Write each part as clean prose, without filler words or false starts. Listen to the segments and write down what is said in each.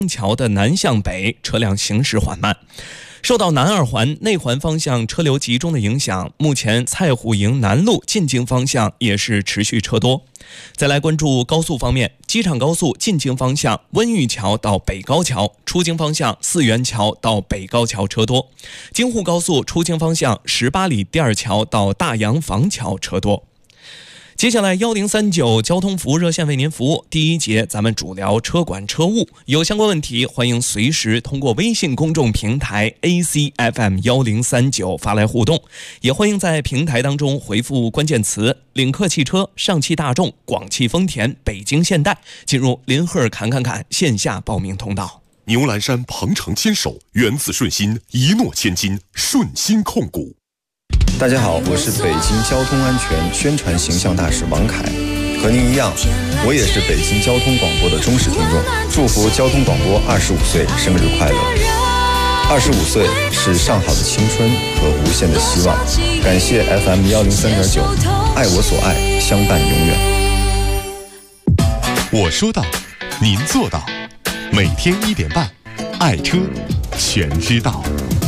桥的南向北车辆行驶缓慢。受到南二环内环方向车流集中的影响，目前蔡虎营南路进京方向也是持续车多。再来关注高速方面，机场高速进京方向温榆桥到北高桥，出京方向四元桥到北高桥车多；京沪高速出京方向18里第二桥到大洋坊桥车多。接下来1039交通服务热线为您服务。第一节咱们主聊车管车务，有相关问题欢迎随时通过微信公众平台 ACFM1039 发来互动，也欢迎在平台当中回复关键词领克汽车、上汽大众、广汽丰田、北京现代，进入林赫侃线下报名通道。 牛栏山鹏程牵手，源自顺心，一诺千金，顺心控股。 大家好，我是北京交通安全宣传形象大使王凯，和您一样，我也是北京交通广播的忠实听众，祝福交通广播25岁生日快乐！25岁是上好的青春和无限的希望，感谢 FM103.9，爱我所爱，相伴永远。 我说到，您做到，每天1点半，爱车全知道。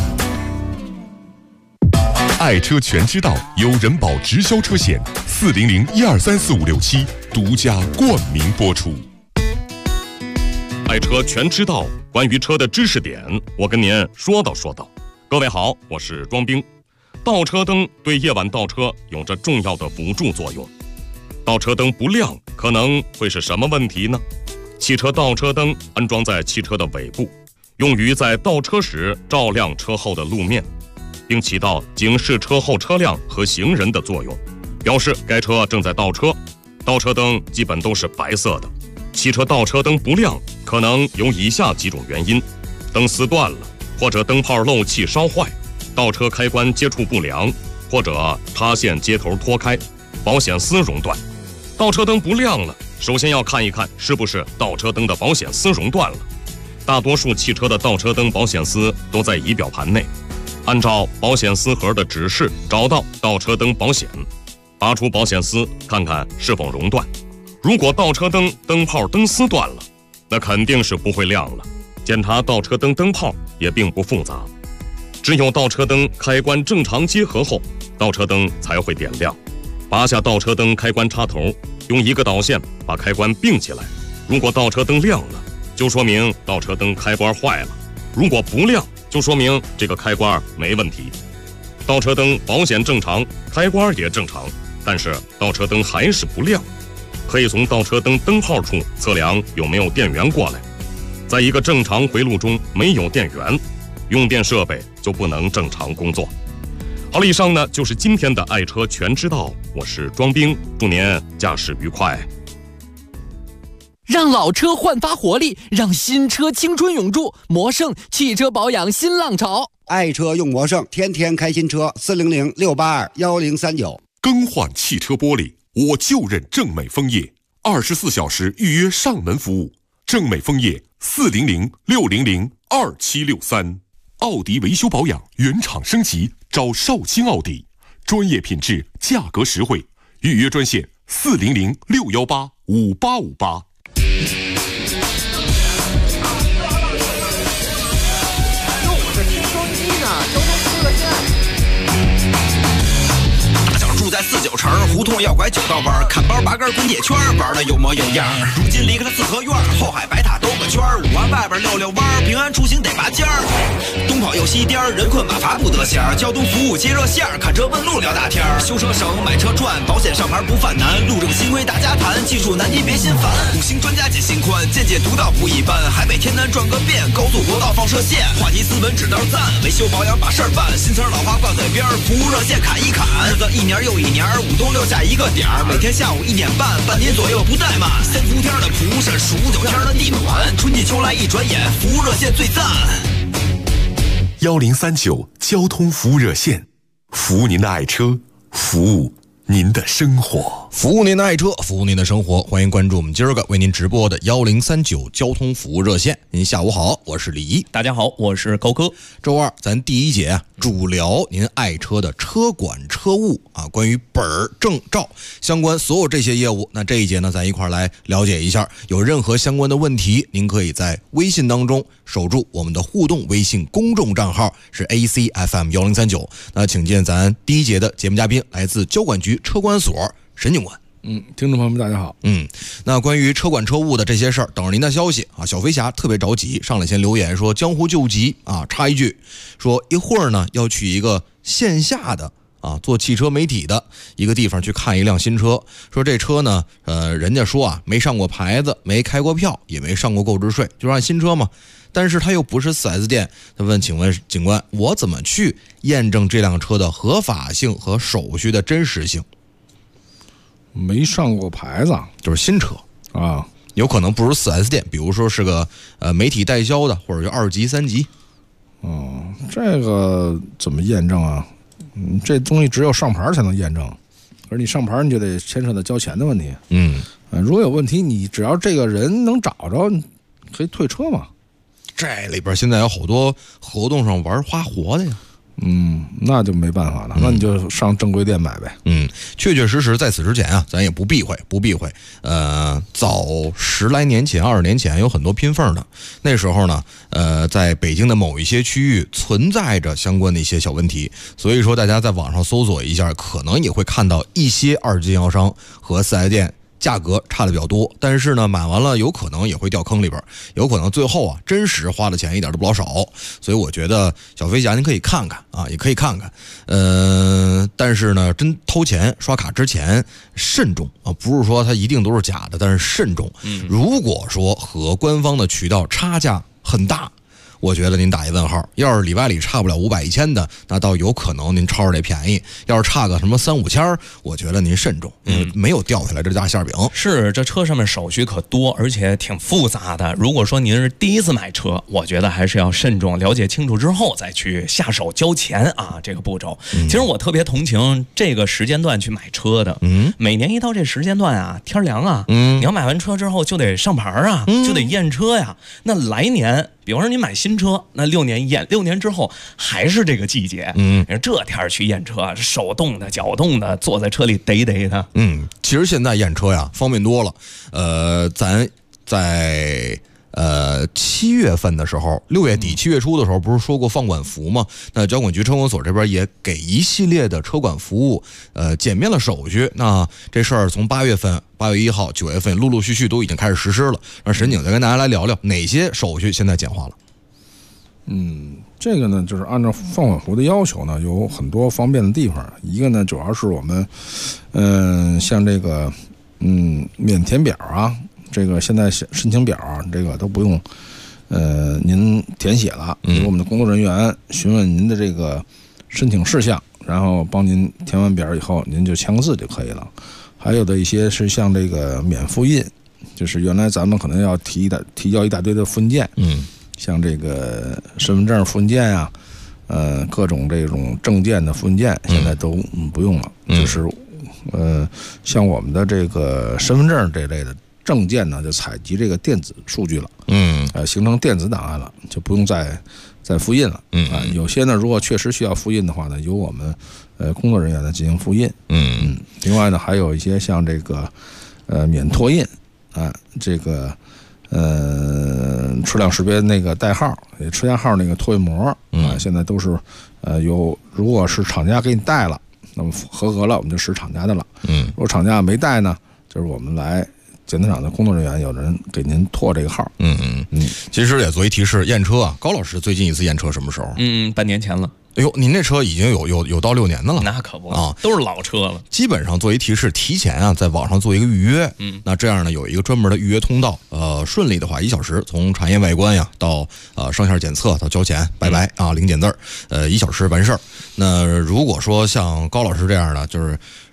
爱车全知道由人保直销车险400123456独家冠名播出。爱车全知道，关于车的知识点，我跟您说道。各位好，我是庄兵。倒车灯对夜晚倒车有着重要的辅助作用。倒车灯不亮可能会是什么问题呢？汽车倒车灯安装在汽车的尾部，用于在倒车时照亮车后的路面，并起到警示车后车辆和行人的作用，表示该车正在倒车。倒车灯基本都是白色的，汽车倒车灯不亮可能有以下几种原因：灯丝断了，或者灯泡漏气烧坏，倒车开关接触不良，或者插线接头脱开，保险丝熔断。倒车灯不亮了，首先要看一看是不是倒车灯的保险丝熔断了。大多数汽车的倒车灯保险丝都在仪表盘内，按照保险丝盒的指示找到倒车灯保险，拔出保险丝看看是否熔断。如果倒车灯灯泡灯丝断了，那肯定是不会亮了。检查倒车灯灯泡也并不复杂，只有倒车灯开关正常结合后，倒车灯才会点亮。拔下倒车灯开关插头，用一个导线把开关并起来。如果倒车灯亮了，就说明倒车灯开关坏了；如果不亮，就说明这个开关没问题。倒车灯保险正常，开关也正常，但是倒车灯还是不亮，可以从倒车灯灯泡处测量有没有电源过来。在一个正常回路中没有电源，用电设备就不能正常工作。好了，以上呢就是今天的爱车全知道，我是庄兵，祝您驾驶愉快。 让老车焕发活力，让新车青春永驻。魔胜汽车保养新浪潮， 爱车用魔胜，天天开新车。400-682-1039。 更换汽车玻璃，我就认正美枫叶，24小时预约上门服务。正美枫叶400-600-2763。奥迪维修保养原厂升级，找绍兴奥迪，专业品质，价格实惠。预约专线400-618-5858。 住在49城胡同要拐9道弯，看包拔根滚铁圈，玩的有模有样。如今离开了四合院，后海白塔兜个圈，5环外边溜溜弯，平安出行得拔尖儿。东跑又西颠，人困马乏不得闲。交通服务接热线，看车问路聊大天。修车省，买车赚，保险上牌不犯难。路政新规大家谈，技术难题别心烦。5星专家解心宽，见解独到不一般。海北天南转个遍，高速国道放射线。话题斯文指道赞，维修保养把事儿办。新词老话挂嘴边，服务热线侃一侃。日子一年又一年，5东6下一个点儿，每天下午1点半，半年左右不怠慢。3伏天的蒲扇，数9天的地暖，春季秋来一转眼，服务热线最赞。 1039交通服务热线，服务您的爱车，服务您的生活。 服务您的爱车，服务您的生活，欢迎关注我们今儿个为您直播的1039交通服务热线。您下午好，我是李一。 大家好，我是高哥。 周二咱第一节啊，主聊您爱车的车管车务啊，关于本儿证照相关所有这些业务。那这一节呢，咱一块儿来了解一下。有任何相关的问题，您可以在微信当中守住我们的互动微信公众账号是 ACFM1039。那请见咱第一节的节目嘉宾，来自交管局车管所沈警官。 听众朋友们大家好。 那关于车管车务的这些事儿，等着您的消息啊。小飞侠特别着急，上来先留言说江湖救急啊，插一句说一会儿呢要去一个线下的啊做汽车媒体的一个地方去看一辆新车，说这车呢人家说啊没上过牌子，没开过票，也没上过购置税，就按新车嘛。但是他又不是 4S 店，他问请问警官，我怎么去验证这辆车的合法性和手续的真实性？ 没上过牌子就是新车啊， 有可能不是 4S 店，比如说是个媒体代销的，或者就2级3级。 这个怎么验证啊？这东西只有上牌才能验证，而你上牌你就得牵扯到交钱的问题。如果有问题，你只要这个人能找着，可以退车嘛。 这里边现在有好多活动上玩花活的呀。 那就没办法了，那你就上正规店买呗。 确确实实在此之前啊，咱也不避讳。早10来年前、20年前有很多拼缝的，那时候呢，在北京的某一些区域存在着相关的一些小问题，所以说大家在网上搜索一下，可能也会看到一些2级经销商和4S店价格差的比较多，但是呢，买完了有可能也会掉坑里边，有可能最后啊，真实花的钱一点都不老少。所以我觉得小飞侠您可以看看啊，也可以看看。但是呢，真掏钱刷卡之前慎重啊，不是说它一定都是假的，但是慎重。如果说和官方的渠道差价很大，我觉得您打一问号。要是里外里差不了500、1000的，那倒有可能您抄着这便宜。要是差个什么3、5千，我觉得您慎重，没有掉下来这大馅饼。 是，这车上面手续可多，而且挺复杂的。如果说您是第一次买车，我觉得还是要慎重，了解清楚之后再去下手交钱啊，这个步骤。其实我特别同情这个时间段去买车的。每年一到这时间段啊，天凉啊，你要买完车之后就得上牌啊，就得验车呀。那来年，比方说你买新车，那6年验，6年之后还是这个季节。这天去验车，手动的、脚动的，坐在车里逮的。 其实现在验车呀方便多了。咱在7月份的时候，6月底7月初的时候，不是说过放管服吗？那交管局车管所这边也给一系列的车管服务减免了手续。那这事儿从8月份、8月1号、9月份陆陆续续都已经开始实施了。让沈警再跟大家来聊聊哪些手续现在简化了。 这个呢，就是按照放管服的要求呢，有很多方便的地方。一个呢，主要是我们像这个免填表啊，这个现在申请表啊，这个都不用您填写了，由我们的工作人员询问您的这个申请事项，然后帮您填完表以后，您就签个字就可以了。还有的一些是像这个免复印，就是原来咱们可能要提交一大堆的复印件，像这个身份证复印件啊，各种这种证件的复印件，现在都不用了，就是像我们的这个身份证这类的证件呢，就采集这个电子数据了，形成电子档案了，就不用再复印了。有些呢，如果确实需要复印的话呢，由我们工作人员呢进行复印。另外呢，还有一些像这个免拓印啊，这个车辆识别那个代号、车架号那个拓印膜啊，现在都是如果是厂家给你带了，那么合格了，我们就使厂家的了。如果厂家没带呢，就是我们来检测厂的工作人员有人给您拓这个号。 其实也作为提示，验车啊，高老师最近一次验车什么时候？ 半年前了。 哎呦，您这车已经有到6年的了， 那可不啊， 都是老车了。 基本上作为提示，提前啊，在网上做一个预约，那这样呢，有一个专门的预约通道，顺利的话1小时，从产业外观呀到上线检测到交钱，拜拜啊，零检字儿，1小时完事儿。那如果说像高老师这样的，就是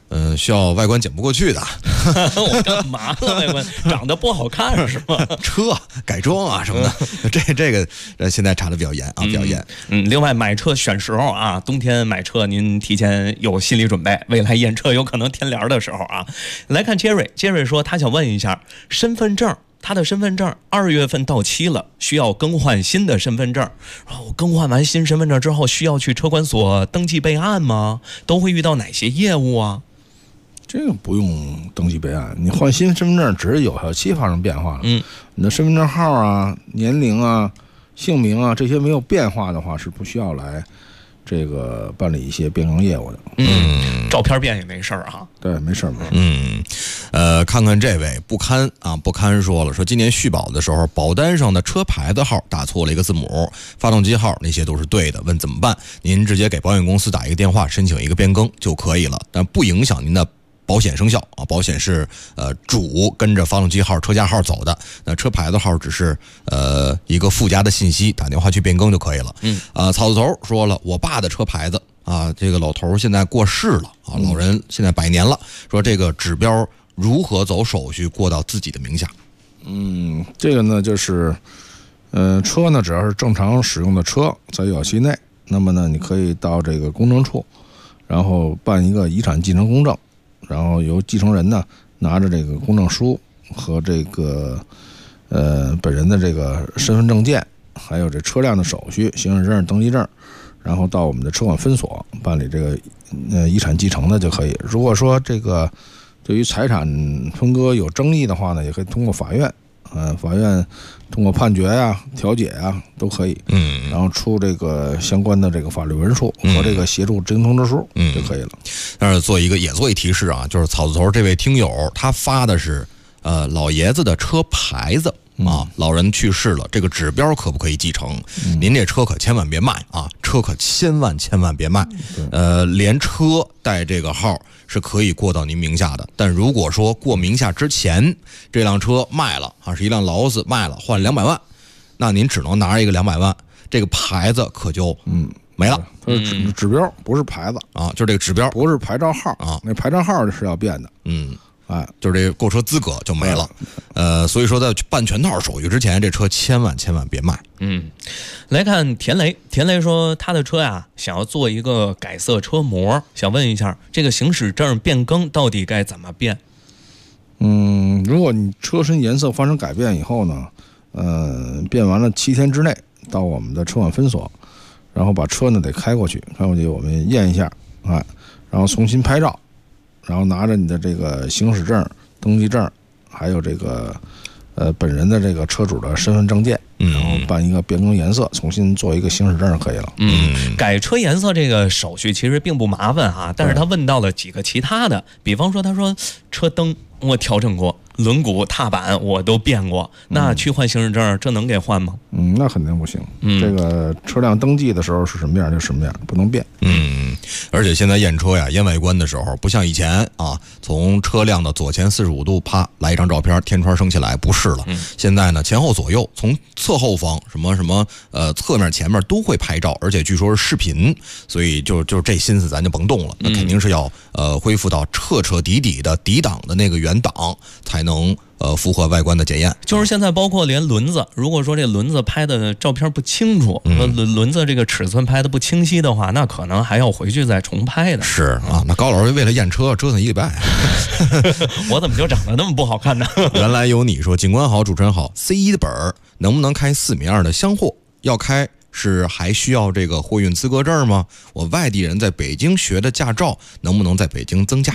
需要外观剪不过去的。 我干嘛了？外观长得不好看是吗？ 车改装啊什么的，这个现在查的比较严啊，比较严。 另外买车选时候啊，冬天买车您提前有心理准备，未来验车有可能天凉的时候啊。来看杰瑞说他想问一下身份证。他的身份证2月份到期了，需要更换新的身份证。我更换完新身份证之后，需要去车管所登记备案吗？都会遇到哪些业务啊？ 这个不用登记备案，你换新身份证只是有效期发生变化了。你的身份证号啊、年龄啊、姓名啊这些没有变化的话，是不需要来这个办理一些变更业务的。 照片变也没事儿啊。 对，没事儿。 看看这位不堪说了，说今年续保的时候，保单上的车牌子号打错了一个字母，发动机号那些都是对的，问怎么办？您直接给保险公司打一个电话，申请一个变更就可以了，但不影响您的保险生效啊。保险是主跟着发动机号、车架号走的，那车牌子号只是一个附加的信息，打电话去变更就可以了。草字头说了，我爸的车牌子啊，这个老头现在过世了啊，老人现在100年了，说这个指标如何走手续过到自己的名下？ 这个呢就是车呢只要是正常使用的车，在有效期内，那么呢你可以到这个公证处，然后办一个遗产继承公证，然后由继承人呢拿着这个公证书和这个本人的这个身份证件，还有这车辆的手续、行驶证、登记证，然后到我们的车管分所办理这个遗产继承的就可以。如果说这个对于财产分割有争议的话呢，也可以通过法院，法院通过判决呀、调解呀都可以，然后出这个相关的这个法律文书和这个协助执行通知书就可以了。 但是做一提示啊，就是草字头这位听友他发的是老爷子的车牌子。老人去世了，这个指标可不可以继承？您这车可千万别卖啊！车可千万别卖。连车带这个号是可以过到您名下的，但如果说过名下之前，这辆车卖了啊，是一辆劳斯卖了，换200万，那您只能拿着一个200万，这个牌子可就没了。 它是指标，不是牌子啊，就是这个指标， 不是牌照号啊，那牌照号是要变的。 就是这购车资格就没了。所以说在办全套手续之前，这车千万别卖。 来看田雷说他的车呀想要做一个改色车模，想问一下这个行驶证变更到底该怎么变？ 如果你车身颜色发生改变以后呢，变完了7天之内到我们的车管分所，然后把车呢得开过去我们验一下，然后重新拍照，然后拿着你的这个行驶证、登记证，还有这个本人的这个车主的身份证件，然后办一个变更颜色，重新做一个行驶证就可以了。 改车颜色这个手续其实并不麻烦哈，但是他问到了几个其他的，比方说他说车灯我调整过，轮毂、踏板我都变过，那去换行驶证这能给换吗？ 那肯定不行。这个车辆登记的时候是什么样就什么样，不能变。 而且现在验车呀，验外观的时候，不像以前啊，从车辆的左前45度，啪来一张照片，天窗升起来，不是了。现在呢，前后左右，从侧后方什么侧面、前面都会拍照，而且据说是视频，所以就这心思咱就甭动了，那肯定是要恢复到彻底的底档的那个原档，才能符合外观的检验。 就是现在包括连轮子，如果说这轮子拍的照片不清楚，轮子这个尺寸拍的不清晰的话，那可能还要回去再重拍的。 是啊，那高老师为了验车折腾1礼拜， 我怎么就长得那么不好看呢？ 原来有你说，警官好，主持人好。C1的本儿能不能开4米2的厢货？要开是还需要这个货运资格证吗？我外地人在北京学的驾照，能不能在北京增驾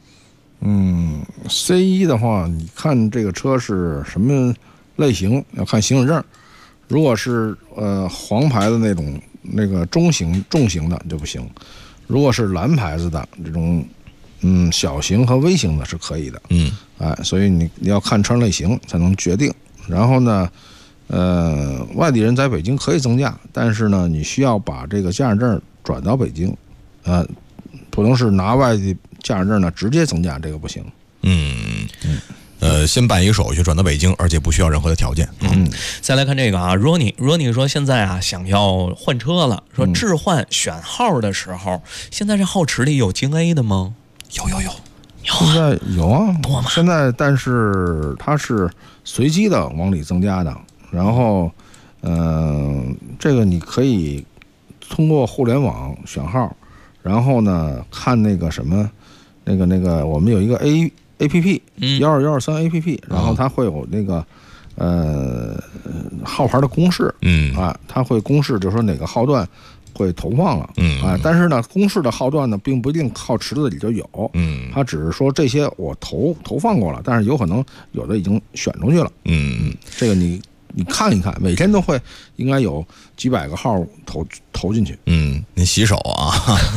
？C1的话，你看这个车是什么类型，要看行驶证。如果是黄牌的那个重型的就不行。如果是蓝牌子的这种小型和微型的是可以的。所以你要看车类型才能决定。然后呢，外地人在北京可以增驾，但是呢，你需要把这个驾驶证转到北京，不能是拿外地驾驶证呢直接增驾，这个不行。 先办一个手续转到北京，而且不需要任何的条件。 再来看这个啊 ，Ronnie 说现在啊想要换车了，说置换选号的时候，现在这号池里有京 A 的吗？ 有现在有啊， 多吗？ 现在但是它是随机的往里增加的，然后，这个你可以通过互联网选号，然后呢看那个什么，那个我们有一个 APP 12123 APP， 然后它会有那个号牌的公示，它会公示就是说哪个号段会投放了，但是呢，公示的号段呢，并不一定靠池子里就有，它只是说这些我投放过了，但是有可能有的已经选出去了，这个你看一看，每天都会应该有几百个号投进去， 您洗手啊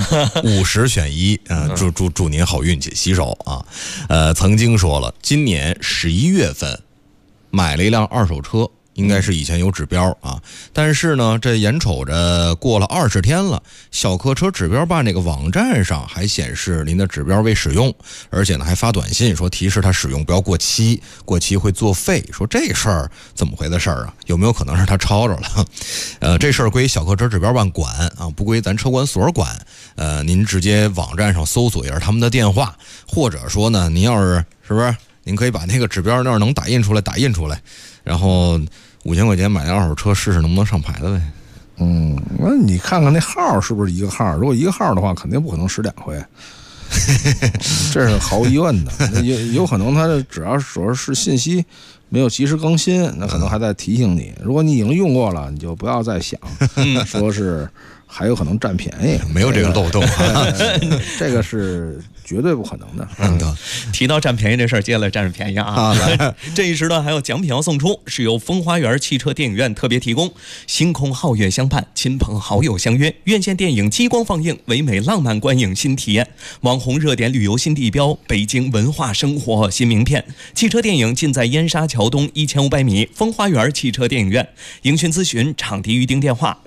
，50选1啊，祝您好运气，洗手啊，曾经说了，今年11月份买了一辆二手车。应该是以前有指标啊，但是呢，这眼瞅着过了20天了，小客车指标办这个网站上还显示您的指标未使用，而且呢还发短信说提示他使用不要过期，过期会作废。说这事儿怎么回的事儿啊？有没有可能是他抄着了？这事儿归小客车指标办管啊，不归咱车管所管。您直接网站上搜索一下他们的电话，或者说呢，您要是不是？您可以把那个指标那儿能打印出来，然后5000块钱买辆二手车试试能不能上牌子呗。 那你看看那号是不是一个号？如果一个号的话，肯定不可能使2回，这是毫无疑问的。有可能他只要说是信息没有及时更新，那可能还在提醒你。如果你已经用过了，你就不要再想说是还有可能占便宜， 没有这个漏洞这个是绝对不可能的。 提到占便宜这事儿，接下来占着便宜啊！这一时段还有奖品要送出，是由风花园汽车电影院特别提供。星空皓月相伴，亲朋好友相约，院线电影激光放映，唯美浪漫观影新体验，网红热点旅游新地标，北京文化生活新名片。汽车电影尽在燕莎桥东1500米风花园汽车电影院。营讯咨询场地预订电话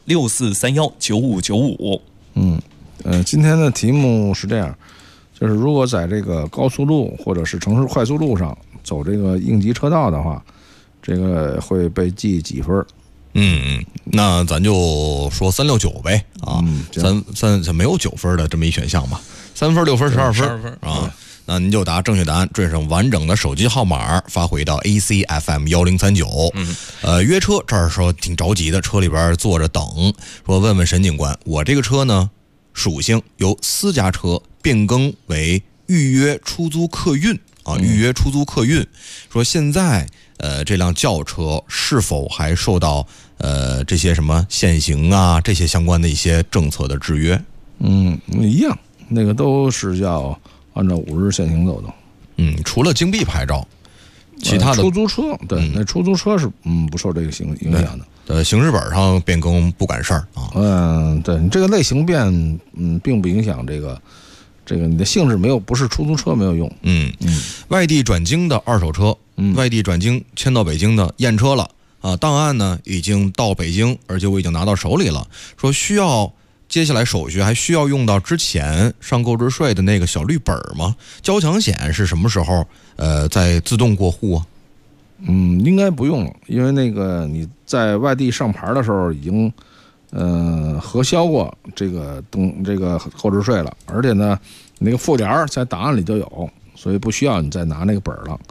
64319595。 今天的题目是这样。就是如果在这个高速路或者是城市快速路上走这个应急车道的话，这个会被记几分？ 那咱就说369呗啊，咱没有9分的这么一选项吧，3分、6分、12分啊。那您就答正确答案，缀上完整的手机号码，发回到 ACFM1039。约车这儿说挺着急的，车里边坐着等，说问问沈警官，我这个车呢，属性由私家车变更为预约出租客运啊，预约出租客运。说现在这辆轿车是否还受到这些什么限行啊这些相关的一些政策的制约？ 一样，那个都是要按照5日限行走的。 除了京 B 牌照，其他的出租车，对，那出租车是不受这个影响的。 行驶本上变更不管事儿啊。 对，你这个类型变，并不影响这个你的性质不是出租车没有用。 外地转京的二手车，外地转京迁到北京的验车了啊，档案呢已经到北京，而且我已经拿到手里了。说需要接下来手续还需要用到之前上购置税的那个小绿本吗？交强险是什么时候在自动过户啊？ 应该不用了，因为那个你在外地上牌的时候已经核销过这个购置税了，而且呢那个附点在档案里就有，所以不需要你再拿那个本了。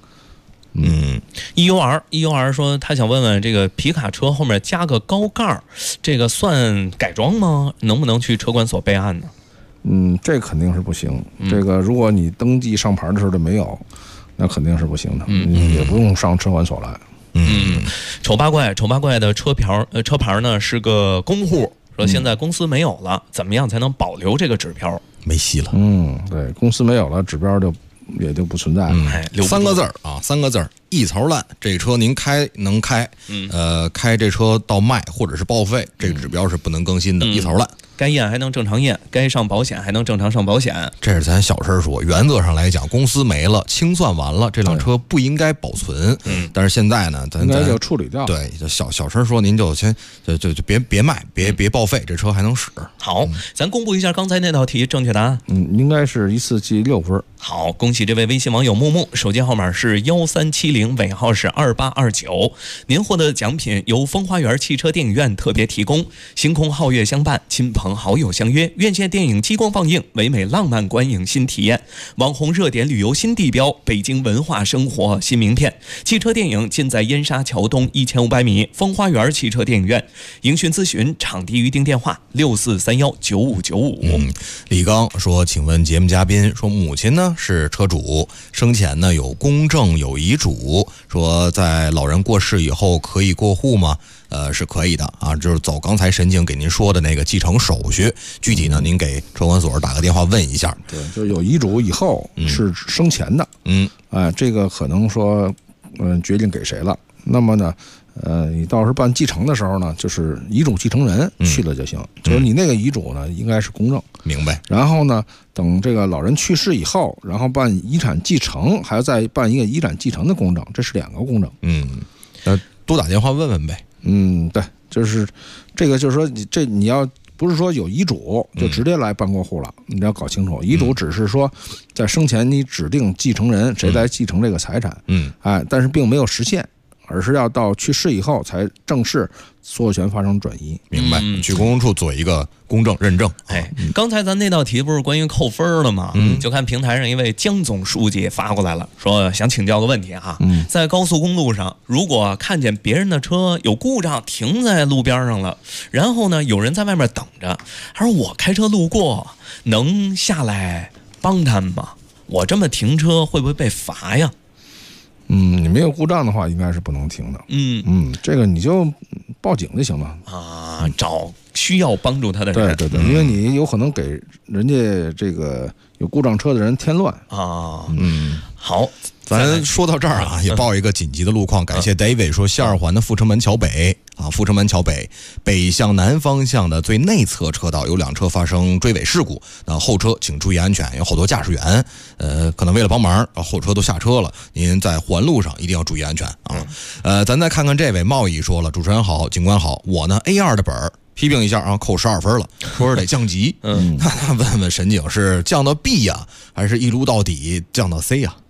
EUR 说他想问问这个皮卡车后面加个高盖，这个算改装吗？能不能去车管所备案呢？ 这肯定是不行。这个如果你登记上牌的时候就没有，那肯定是不行的。也不用上车管所来。 丑八怪的车牌呢是个公户，说现在公司没有了，怎么样才能保留这个指标？ 没戏了。 对，公司没有了，指标也就不存在了。 3个字啊，3个字，一槽烂。这车您能开，开这车到卖或者是报废，这个指标是不能更新的，一槽烂。 该验还能正常验，该上保险还能正常上保险。 这是咱小事说，原则上来讲，公司没了，清算完了，这辆车不应该保存。但是现在呢，咱应该就处理掉。 对，小声说，您就先就别卖，别报废，这车还能使。 好，咱公布一下刚才那道题正确答案。 应该是一次记6分。 好，恭喜这位微信网友木木，手机号码是1370，尾号是2829。您获得的奖品由风花园汽车电影院特别提供，星空皓月相伴，亲朋朋好友相约，院线电影激光放映，唯美浪漫观影新体验，网红热点旅游新地标，北京文化生活新名片。汽车电影尽在燕莎桥东1500米风花园汽车电影院。营讯咨询场地预订电话64319595。 李刚说，请问节目嘉宾，说母亲呢是车主，生前呢有公证有遗嘱，说在老人过世以后可以过户吗？是可以的啊，就是走刚才沈警给您说的那个继承手续，具体呢您给车管所打个电话问一下。 对，就是有遗嘱以后是生前的，这个可能说决定给谁了。那么呢你到时候办继承的时候呢，就是遗嘱继承人去了就行，就是你那个遗嘱呢应该是公证。 明白。 然后呢，等这个老人去世以后，然后办遗产继承，还要再办一个遗产继承的公证，这是2个公证。 多打电话问问呗。 对，就是这个，就是说你要不是说有遗嘱就直接来办过户了，你要搞清楚，遗嘱只是说在生前你指定继承人谁来继承这个财产，但是并没有实现，而是要到去世以后才正式所有权发生转移。 明白。去公证处做一个公证认证。 刚才咱那道题不是关于扣分的吗？就看平台上一位江总书记发过来了，说想请教个问题哈。在高速公路上，如果看见别人的车有故障停在路边上了，然后呢有人在外面等着，他说我开车路过，能下来帮他们吗？我这么停车会不会被罚呀？ 你没有故障的话，应该是不能停的。这个你就报警就行了啊，找需要帮助他的人。 对，因为你有可能给人家这个有故障车的人添乱啊。好， 咱说到这儿啊，也报一个紧急的路况。感谢 David 说，西二环的阜成门桥北啊，阜成门桥北北向南方向的最内侧车道有2车发生追尾事故，那后车请注意安全。有好多驾驶员可能为了帮忙，后车都下车了，您在环路上一定要注意安全啊。咱再看看这位贸易说了，主持人好，警官好，我呢 A2 的本儿批评一下啊，扣12分了，说是得降级。那问问沈警，是降到 B 呀，还是一路到底降到 C 呀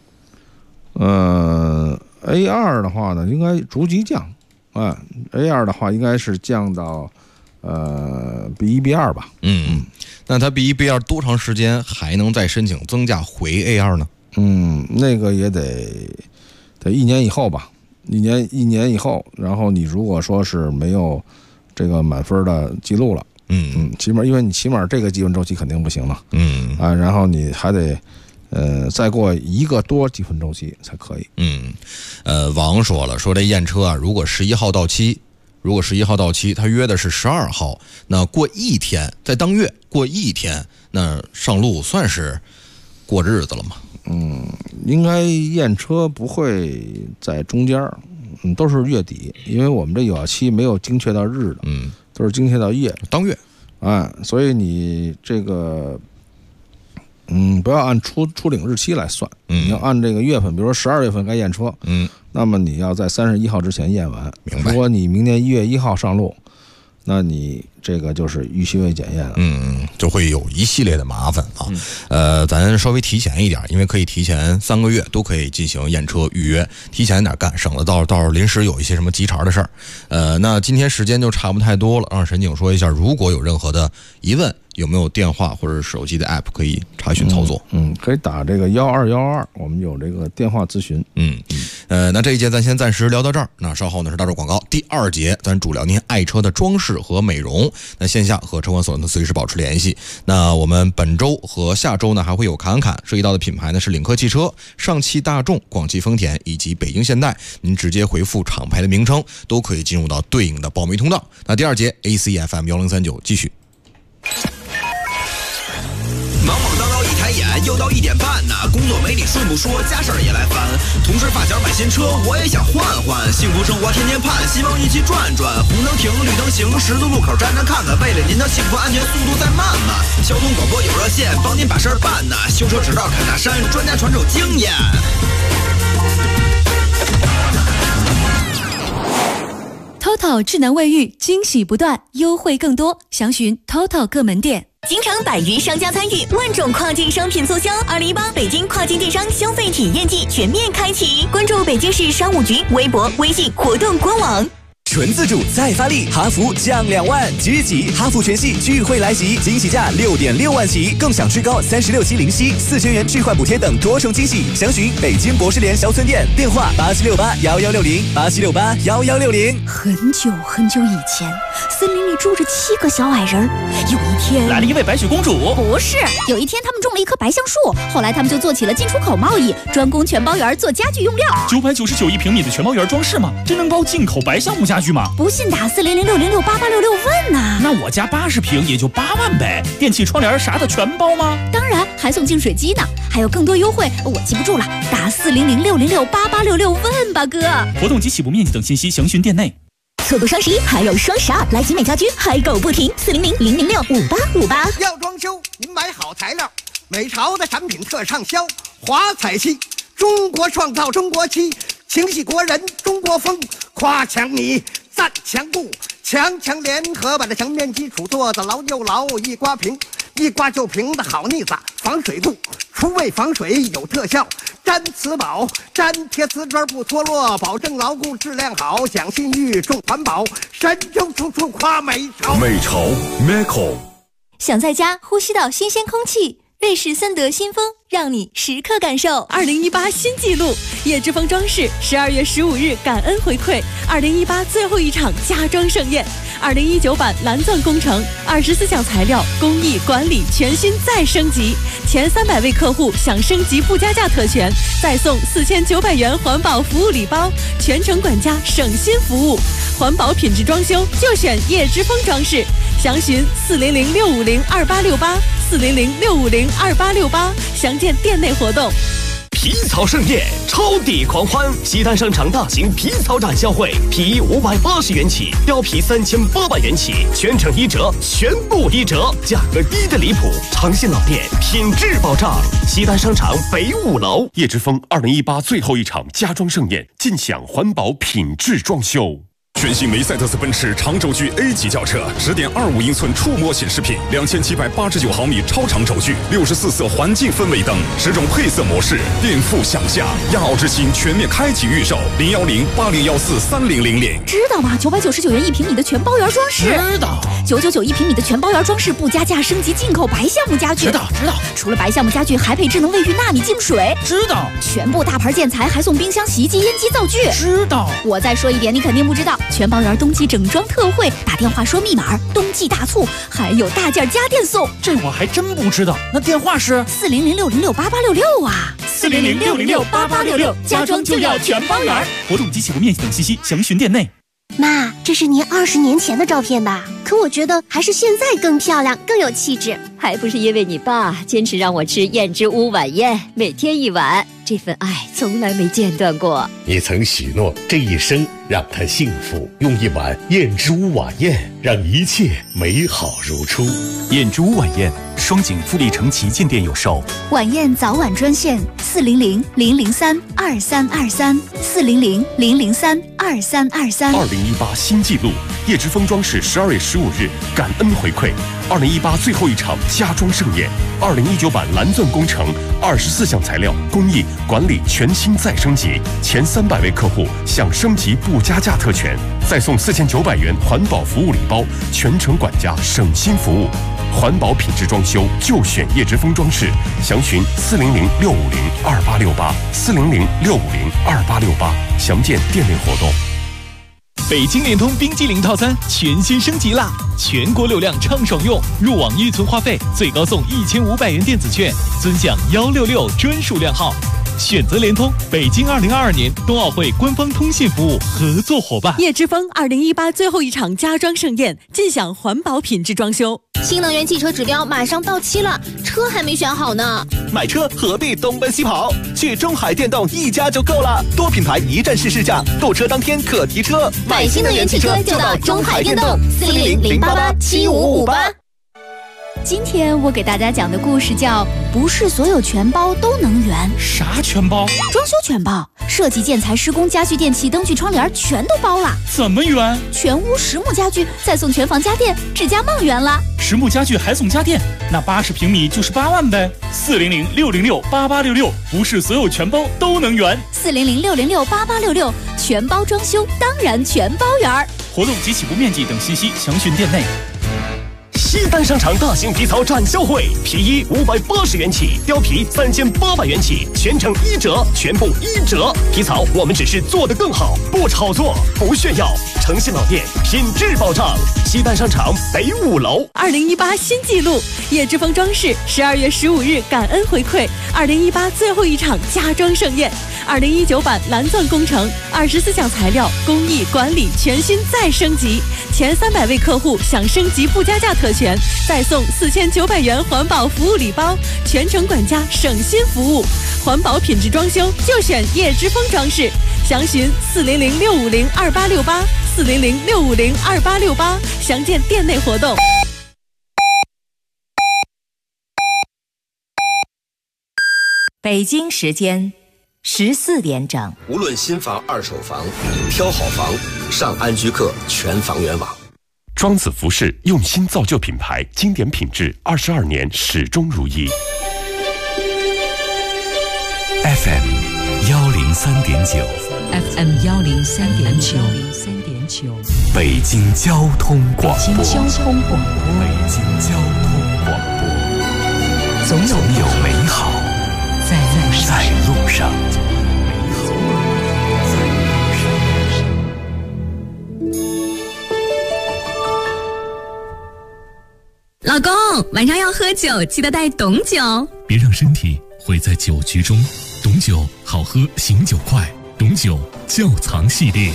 ？A2 的话呢，应该逐级降，A2 的话应该是降到B1、B2 吧。 那他 B1、B2 多长时间还能再申请增驾回 A2 呢？ 那个也得1年以后吧，一年以后，然后你如果说是没有这个满分的记录了，起码因为你起码这个积分周期肯定不行了，然后你还得再过1个多积分周期才可以。 王说了，说这验车啊，如果11号到期，他约的是12号，那过1天，在当月过1天，那上路算是过日子了吗？ 应该验车不会在中间，都是月底，因为我们这有效期没有精确到日的，都是精确到月当月， 所以你这个不要按出领日期来算，你要按这个月份，比如说12月份该验车，那么你要在31号之前验完。 明白。 如果你明年1月1号上路，那你这个就是预期为检验了， 就会有一系列的麻烦啊。咱稍微提前一点，因为可以提前3个月都可以进行验车预约，提前点干，省得到时候临时有一些什么急茬的事儿。那今天时间就差不太多了，让沈警说一下，如果有任何的疑问，有没有电话或者手机的 app 可以查询操作？ 可以打这个1212，我们有这个电话咨询。 那这一节咱先暂时聊到这儿，那稍后呢是到这广告。第2节咱主聊您爱车的装饰和美容，那线下和车管所呢随时保持联系。那我们本周和下周呢还会有侃，涉及到的品牌呢是领克汽车、上汽大众、广汽丰田以及北京现代，您直接回复厂牌的名称都可以进入到对应的报名通道。那第2节 ACFM 1039继续。 忙忙叨叨一抬眼，又到1点半呐，工作没你顺不说，家事儿也来烦。同事发小买新车，我也想换换，幸福生活天天盼，希望一起转转。红灯停，绿灯行，十字路口站站看看，为了您的幸福安全，速度再慢慢。交通广播有热线，帮您把事儿办呐，修车指导侃大山，专家传授经验。 TOTO 智能卫浴，惊喜不断，优惠更多，详询 TOTO 各门店。 京城100余商家参与万种跨境商品促销，2018北京跨境电商消费体验季全面开启，关注北京市商务局微博、微信活动官网。 纯自主再发力，哈弗降2万，即日起哈弗全系聚会来袭，惊喜价6.6万起，更享最高36期零息，4000元置换补贴等多重惊喜。详询北京博士联小村店，电话87681160，87681160。 很久以前，森林里住着7个小矮人。有一天， 来了一位白雪公主。 不是，有一天他们种了一棵白橡树，后来他们就做起了进出口贸易，专供全包园做家具用料。 999一平米的全包园装饰吗？真能包进口白橡木家具吗？ 不信打40060688866问呐。 那我家80平也就8万呗，电器窗帘啥的全包吗？ 当然，还送净水机呢，还有更多优惠，我记不住了，打40060688866问吧哥。 活动及起步面积等信息详询店内。 错过双11还有双12，来集美家居嗨购不停，400-006-5858。 要装修，您买好材料，美潮的产品特畅销，华彩漆，中国创造中国漆，情系国人中国风，夸墙泥，赞墙布，强联合把这墙面基础做得牢又牢，一刮平，一刮就平的好腻子，防水度，除味防水有特效，粘瓷宝，粘贴瓷砖不脱落，保证牢固质量好，讲信誉重环保，神州处处夸美潮。 美潮 Meco。 想在家呼吸到新鲜空气，瑞士森德新风让你时刻感受。 2018新纪录，叶之峰装饰12月15日感恩回馈2018最后一场家装盛宴，2019版蓝钻工程24项材料工艺管理全新再升级，前300位客户享升级不加价特权，再送4900元环保服务礼包，全程管家省心服务，环保品质装修就选叶之峰装饰，详询400-650-2868，400-650-2868，详见店内活动。 皮草盛宴，超抵狂欢！西单商场大型皮草展销会，皮衣580元起，貂皮3800元起，全程1折，全部1折，价格低的离谱，长线老店，品质保障。西单商场北5楼。 叶之峰2018最后一场家装盛宴，尽享环保品质装修。全新梅赛德斯奔驰长轴距 A 级轿车，10.25英寸触摸显示屏，2789毫米超长轴距，64色环境氛围灯，10种配色模式，颠覆想象。亚奥之星全面开启预售，010-8014-3000。 知道吗？999元一平米的全包园装饰。 知道。 999一平米的全包园装饰不加价升级进口白橡木家具。 知道。 除了白橡木家具，还配智能卫浴纳米净水。 知道。 全部大牌建材还送冰箱、洗衣机、烟机、灶具。 知道。 我再说一点，你肯定不知道。全包园冬季整装特惠，打电话说密码，冬季大促，还有大件家电送。 这我还真不知道。那电话是 400-606-8866啊 ，400-606-8866，家装就要全包园。活动及起步面积等信息详询店内。 妈，这是您20年前的照片吧？可我觉得还是现在更漂亮，更有气质。 还不是因为你爸坚持让我吃燕之屋晚宴，每天1碗，这份爱从来没间断过。 你曾许诺这一生让他幸福，用1碗燕之屋晚宴让一切美好如初。 燕之屋晚宴，双井富力城旗舰店有售。 晚宴早晚专线400-003-2323，400-003-2323。 2018新纪录，叶之峰装饰12月15日感恩回馈，2018最后一场家装盛宴，2019版蓝钻工程24项材料工艺管理全新再升级，前300位客户享升级不加价特权，再送4900元环保服务礼包，全程管家省心服务。环保品质装修就选叶之峰装饰，详询400-650-2868，400-650-2868，详见店内活动。 北京联通冰激凌套餐全新升级啦！全国流量畅爽用，入网预存话费最高送1500元电子券，尊享166专属量号。选择联通，北京2022年冬奥会官方通信服务合作伙伴。 叶之峰2018最后一场家装盛宴，尽享环保品质装修。 新能源汽车指标马上到期了，车还没选好呢。 买车何必东奔西跑？去中海电动一家就够了，多品牌一站式试驾，购车当天可提车。 买新能源汽车就到中海电动，400-088-7558。 今天我给大家讲的故事叫不是所有全包都能圆。 啥全包？ 装修全包，设计、建材、施工、家具、电器、灯具、窗帘全都包了。 怎么圆？ 全屋实木家具，再送全房家电，智家梦圆了。 实木家具还送家电，那80平米就是8万呗。400-606-8866，不是所有全包都能圆。 400-606-8866，全包装修当然全包圆。 活动及起步面积等信息详询店内。 西单商场大型皮草展销会，皮衣580元起，貂皮3800元起，全程1折，全部1折。皮草我们只是做得更好，不炒作，不炫耀。诚信老店，品质保障。西单商场北5楼。 2018新纪录，叶之峰装饰12月15日感恩回馈2018最后一场家装盛宴。2019版蓝钻工程，24项材料，工艺管理全新再升级。前300位客户享升级不加价特权，再送4900元环保服务礼包，全程管家省心服务。环保品质装修就选叶之峰装饰，详询400-650-2868，400-650-2868，详见店内活动。 北京时间14点整。 无论新房、二手房，挑好房上安居客全房源网。 庄子服饰用心造就品牌，经典品质，22年始终如一。 FM 103.9 FM 103.9 北京交通广播。 北京交通广播。总有美好在路上。 老公，晚上要喝酒，记得带董酒， 别让身体毁在酒局中。董酒好喝，醒酒快。董酒窖藏系列。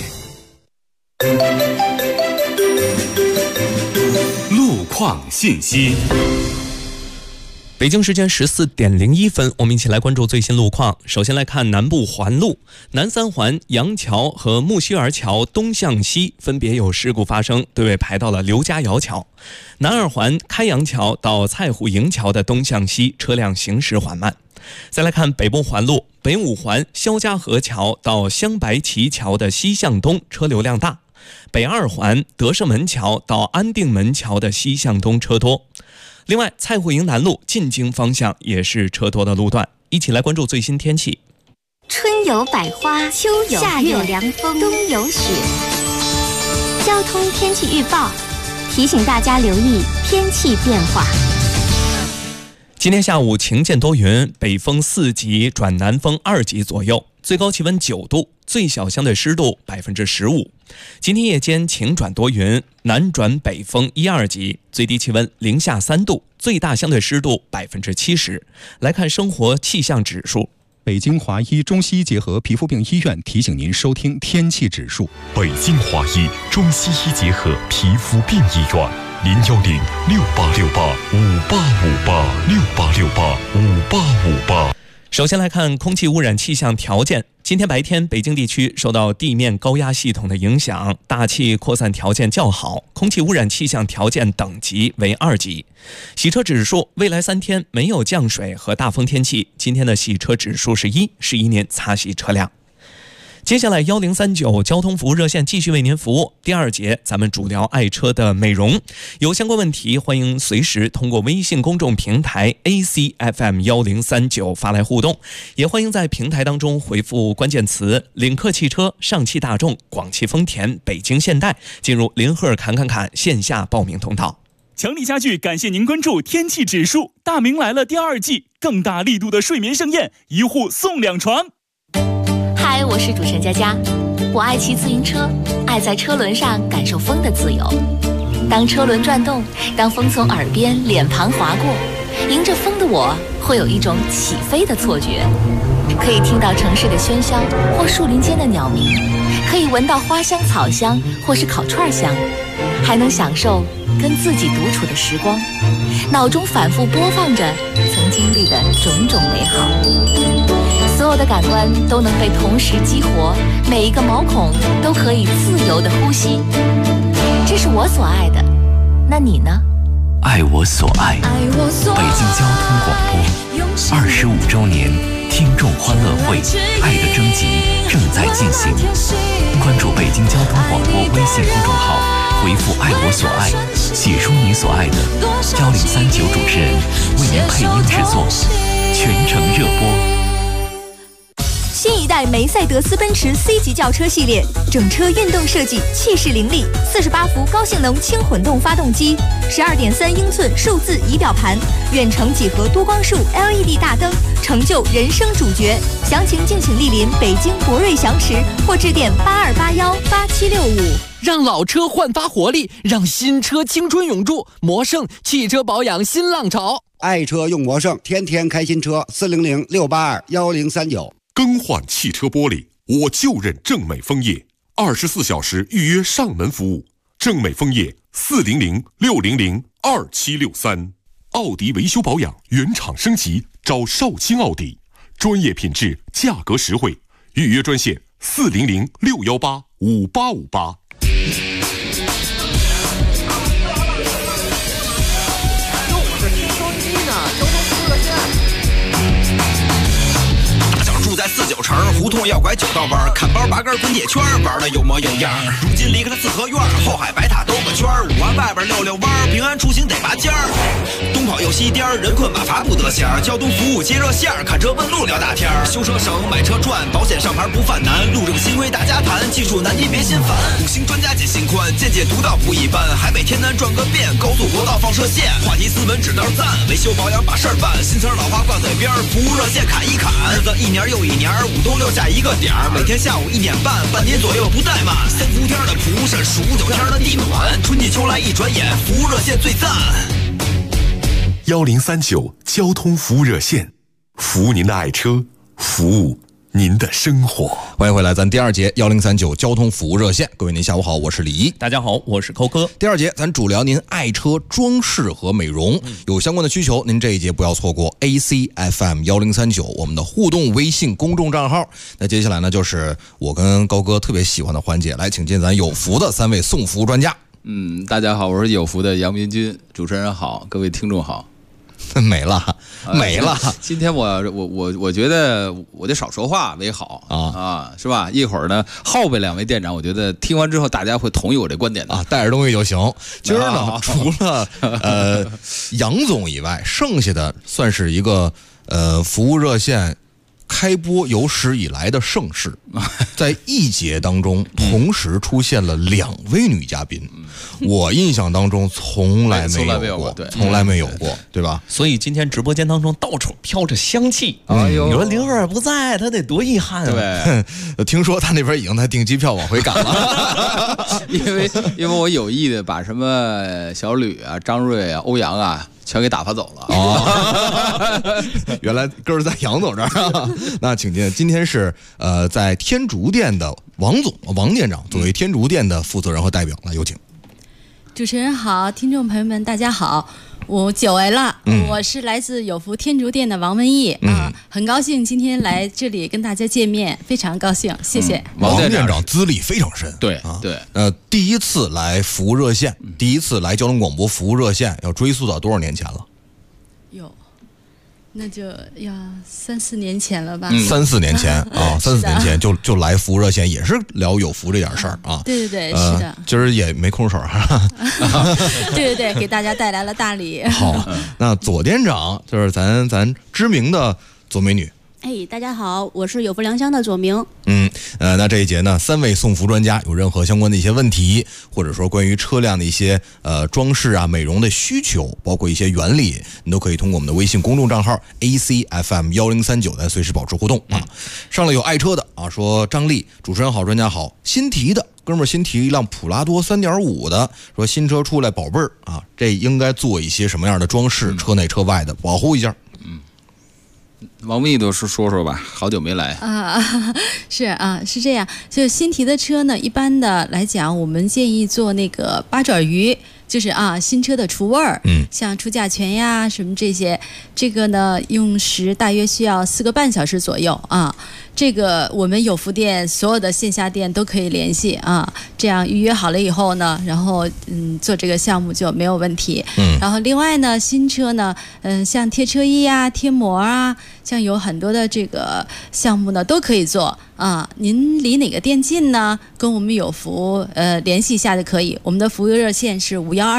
路况信息。 北京时间14点01分，我们一起来关注最新路况。首先来看南部环路，南三环杨桥和木樨园桥东向西分别有事故发生，队尾排到了刘家窑桥。南二环开阳桥到蔡虎营桥的东向西车辆行驶缓慢。再来看北部环路，北五环肖家河桥到香白旗桥的西向东车流量大。北二环德胜门桥到安定门桥的西向东车多。另外，蔡虎营南路进京方向也是车多的路段。一起来关注最新天气。 春有百花，秋有夏有凉风，冬有雪。交通天气预报提醒大家留意天气变化。 今天下午晴间多云，北风4级转南风2级左右，最高气温9度，最小相对湿度15%。今天夜间晴转多云，南转北风1、2级，最低气温零下3度，最大相对湿度70%。来看生活气象指数。 北京华医中西医结合皮肤病医院提醒您收听天气指数。 北京华医中西医结合皮肤病医院，010-6868-5858，6868-5858。 首先来看空气污染气象条件。今天白天，北京地区受到地面高压系统的影响，大气扩散条件较好，空气污染气象条件等级为2级。洗车指数，未来3天没有降水和大风天气，今天的洗车指数是1，是一年擦洗车辆。接下来1039交通服务热线继续为您服务。第2节咱们主聊爱车的美容，有相关问题欢迎随时通过微信公众平台 ACFM 1039发来互动，也欢迎在平台当中回复关键词领克汽车、上汽大众、广汽丰田、北京现代，进入林赫侃线下报名通道。 强力家具感谢您关注天气指数，大明来了第2季，更大力度的睡眠盛宴，1户送2床。 嗨，我是主持人佳佳。我爱骑自行车，爱在车轮上感受风的自由。当车轮转动，当风从耳边、脸庞划过，迎着风的我会有一种起飞的错觉。可以听到城市的喧嚣或树林间的鸟鸣，可以闻到花香、草香或是烤串香，还能享受跟自己独处的时光，脑中反复播放着曾经历的种种美好。所有的感官都能被同时激活，每一个毛孔都可以自由的呼吸。这是我所爱的，那你呢？ 爱我所爱，北京交通广播25周年听众欢乐会爱的征集正在进行，关注北京交通广播微信公众号，回复爱我所爱，写出你所爱的，1039主持人为您配音制作，全程热播。 新新一代梅赛德斯奔驰 C 级轿车系列，整车运动设计，气势凌厉，48伏高性能轻混动发动机，12.3英寸数字仪表盘，远程几何多光束 LED 大灯，成就人生主角。详情敬请莅临北京博瑞祥驰或致电82818765。 让老车焕发活力，让新车青春永驻。魔盛汽车保养新浪潮， 爱车用魔盛，天天开新车。400-682-1039。 更换汽车玻璃，我就认正美枫叶，24小时预约上门服务。正美枫叶400-600-2763。奥迪维修保养原厂升级，找少卿奥迪，专业品质，价格实惠。预约专线400-618-5858。 住在49城胡同要拐9道弯，看包拔根滚铁圈，玩的有模有样。如今离开了四合院，后海白塔兜个圈，5环外边溜溜弯，平安出行得拔尖儿。东跑又西颠，人困马乏不得闲。交通服务接热线，看车问路聊大天。修车省，买车赚，保险上牌不犯难。路政新规大家谈，技术难题别心烦。5星专家解心宽，见解独到不一般。海北天南转个遍，高速国道放射线。话题斯文指道赞，维修保养把事儿办。新词老话挂嘴边，服务热线砍一砍。日子一年又一年，5都6下一个点儿，每天下午1点半，半年左右不怠慢。3伏天的蒲扇，数9天的地暖，春季秋来一转眼，服务热线最赞。 1039交通服务热线，服务您的爱车，服务您的生活。 欢迎回来，咱第二节1039交通服务热线。各位您下午好，我是李一。 大家好，我是寇哥。 第二节咱主聊您爱车装饰和美容，有相关的需求，您这一节不要错过 ACFM 1039我们的互动微信公众账号。那接下来呢，就是我跟高哥特别喜欢的环节，来请进咱有福的3位送服务专家。 大家好，我是有福的杨明军，主持人好，各位听众好。 没了，没了。 今天我觉得我得少说话为好啊，是吧？一会儿呢，后边2位店长，我觉得听完之后大家会同意我这观点的啊，带着东西就行。今儿呢，除了杨总以外，剩下的算是一个服务热线开播有史以来的盛事，在一节当中同时出现了2位女嘉宾，我印象当中从来没有过，从来没有过，对吧？ 所以今天直播间当中到处飘着香气。你说灵儿不在，他得多遗憾啊！ 对，听说他那边已经在订机票往回赶了， 因为我有意的把什么小吕啊、张瑞啊、欧阳啊全给打发走了。 原来根儿在杨总这儿啊。那请进，今天是在天竺店的王店长作为天竺店的负责人和代表，来有请。 主持人好，听众朋友们大家好，我久违了，我是来自有福天竺店的王文义啊，很高兴今天来这里跟大家见面，非常高兴，谢谢。 王店长资历非常深， 对啊， 对， 第一次来服务热线，第一次来交通广播服务热线，要追溯到多少年前了？ 有。那就要3-4年前了吧 ？3-4年前啊，3-4年前就来服务热线，也是聊有福这点事儿啊。 对，是的。 今儿也没空手对，给大家带来了大礼。 好，那左店长就是咱知名的左美女。 大家好，我是有福良乡的左明。 那这一节呢，3位送服专家有任何相关的一些问题，或者说关于车辆的一些装饰啊、美容的需求，包括一些原理，你都可以通过我们的微信公众账号 ACFM 1039来随时保持互动啊。上来有爱车的啊，说张丽，主持人好，专家好，新提的哥们儿新提一辆普拉多 3.5 的，说新车出来宝贝儿啊，这应该做一些什么样的装饰，车内车外的保护一下。 王密都说说吧，好久没来是这样，就新提的车呢，一般的来讲，我们建议做那个八爪鱼，就是新车的除味儿，像除甲醛呀什么这些，这个呢用时大约需要4个半小时左右啊。这个我们有福店所有的线下店都可以联系啊，这样预约好了以后呢，然后做这个项目就没有问题。然后另外呢，新车呢，像贴车衣啊、贴膜啊，像有很多的这个项目呢都可以做啊。您离哪个店近呢？跟我们有福联系一下就可以。我们的服务热线是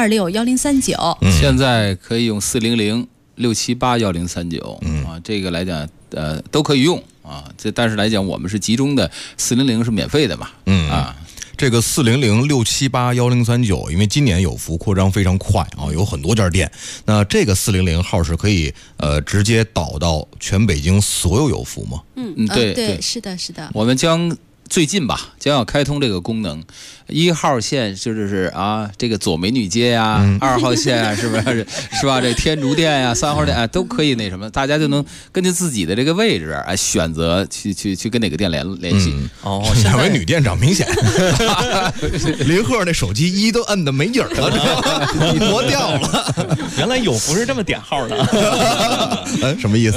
5126-1039。 现在可以用400-678-1039。这个来讲都可以用。 啊。但是来讲，我们是集中的400是免费的嘛， 这个400-678-1039，因为今年有福扩张非常快啊，有很多家店。那这个400号是可以直接导到全北京所有有福吗？ 对， 是的，是的。 我们最近吧，将要开通这个功能。1号线就是这个左美女街呀，2号线啊，是不是是吧？这天竺店呀，3号店都可以那什么，大家就能根据自己的这个位置选择去跟哪个店联系。 两位女店长明显，林鹤那手机1都摁的没影了，磨掉了。 原来有福是这么点号的， 什么意思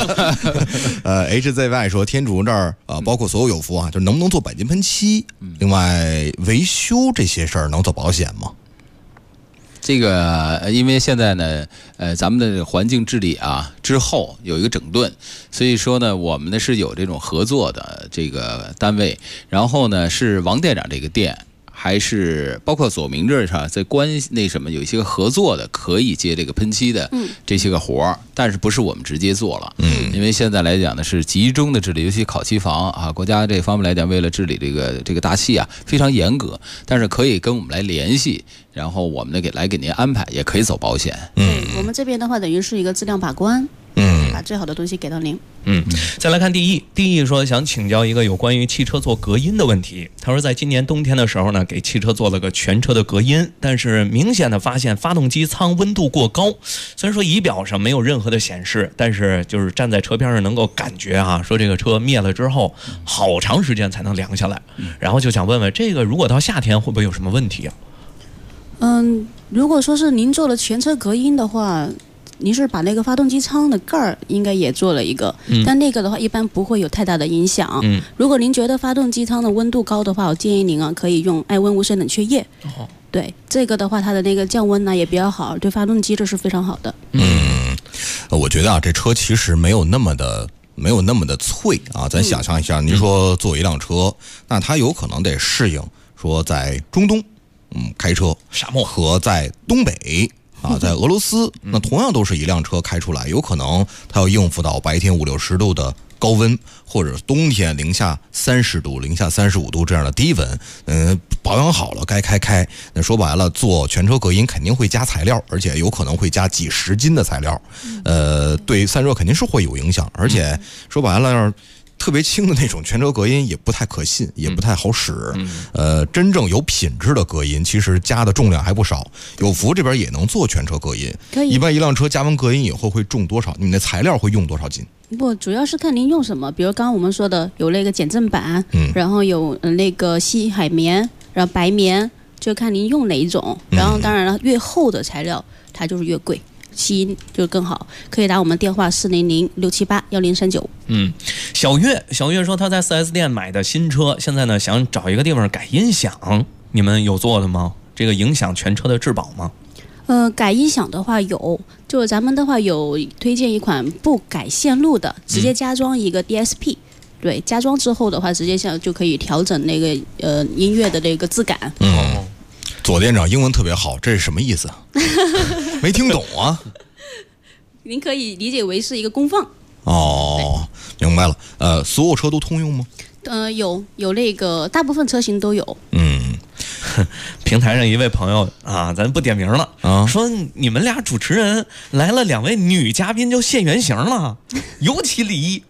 ？HZY 说天竺这儿包括所有有福啊，就是能不能做钣金喷漆？另外维修这些事儿能走保险吗？ 这个因为现在呢，咱们的环境治理之后有一个整顿，所以说呢，我们呢是有这种合作的这个单位，然后呢是王店长这个店。还是包括左明这上在有一些合作的可以接这个喷漆的这些个活儿，但是不是我们直接做了，因为现在来讲呢是集中的治理，尤其烤漆房国家这方面来讲，为了治理这个大气非常严格，但是可以跟我们来联系，然后我们呢给您安排，也可以走保险。 我们这边的话等于是一个质量把关，把最好的东西给到您。 再来看第一说想请教一个有关于汽车做隔音的问题。他说在今年冬天的时候呢，给汽车做了个全车的隔音，但是明显的发现发动机舱温度过高，虽然说仪表上没有任何的显示，但是就是站在车边上能够感觉说这个车灭了之后好长时间才能凉下来，然后就想问问这个如果到夏天会不会有什么问题啊？ 如果说是您做了全车隔音的话，您是把那个发动机舱的盖儿应该也做了一个，但那个的话一般不会有太大的影响。如果您觉得发动机舱的温度高的话，我建议您可以用爱温无声冷却液。对，这个的话它的那个降温呢也比较好，对发动机这是非常好的。 我觉得这车其实没有那么的脆咱想象一下，您说做一辆车，那它有可能得适应说在中东开车沙漠和在东北在俄罗斯，那同样都是一辆车开出来，有可能它要应付到白天50-60度的高温，或者冬天零下30度、零下35度这样的低温。保养好了该开。那说白了，做全车隔音肯定会加材料，而且有可能会加几十斤的材料。对散热肯定是会有影响，而且说白了。特别轻的那种全车隔音也不太可信，也不太好使。真正有品质的隔音，其实加的重量还不少。有福这边也能做全车隔音， 可以。 一般一辆车加完隔音以后会重多少？你们的材料会用多少斤？ 不，主要是看您用什么。比如刚刚我们说的，有那个减震板，然后有那个细海绵，然后白棉，就看您用哪一种。然后当然了，越厚的材料它就是越贵。吸音就更好，可以打我们电话400-678-1039。 小月说他在4S 店买的新车，现在呢想找一个地方改音响，你们有做的吗？这个影响全车的质保吗？ 改音响的话有，就是咱们的话有推荐一款不改线路的，直接加装一个 DSP。对，加装之后的话，直接就可以调整那个音乐的那个质感。 左店长英文特别好，这是什么意思？没听懂啊。 您可以理解为是一个功放。 明白了。所有车都通用吗？ 有那个大部分车型都有。 平台上一位朋友咱不点名了说你们俩主持人来了2位女嘉宾就现原形了，尤其礼仪。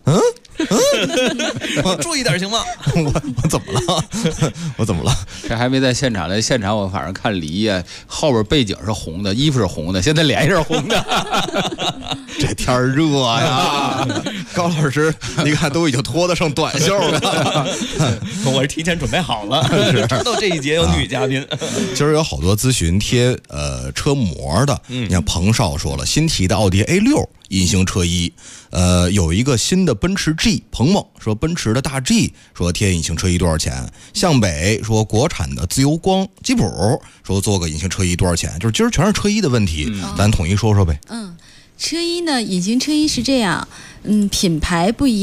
注意点行吗？ 我怎么了？我怎么了？ 这还没在现场呢，现场我反正看礼仪后边背景是红的，衣服是红的，现在脸也是红的。 这天热呀，高老师，你看都已经脱得上短袖了。 我是提前准备好了，知道这一节有女嘉宾。 今儿有好多咨询贴车膜的，你看彭少说了，新提的奥迪 A6 隐形车衣，有一个新的奔驰 G， 彭猛说奔驰的大 G 说贴隐形车衣多少钱？向北说国产的自由光，吉普说做个隐形车衣多少钱？就是今儿全是车衣的问题，咱统一说说呗。 车衣呢，隐形车衣是这样，品牌不一样，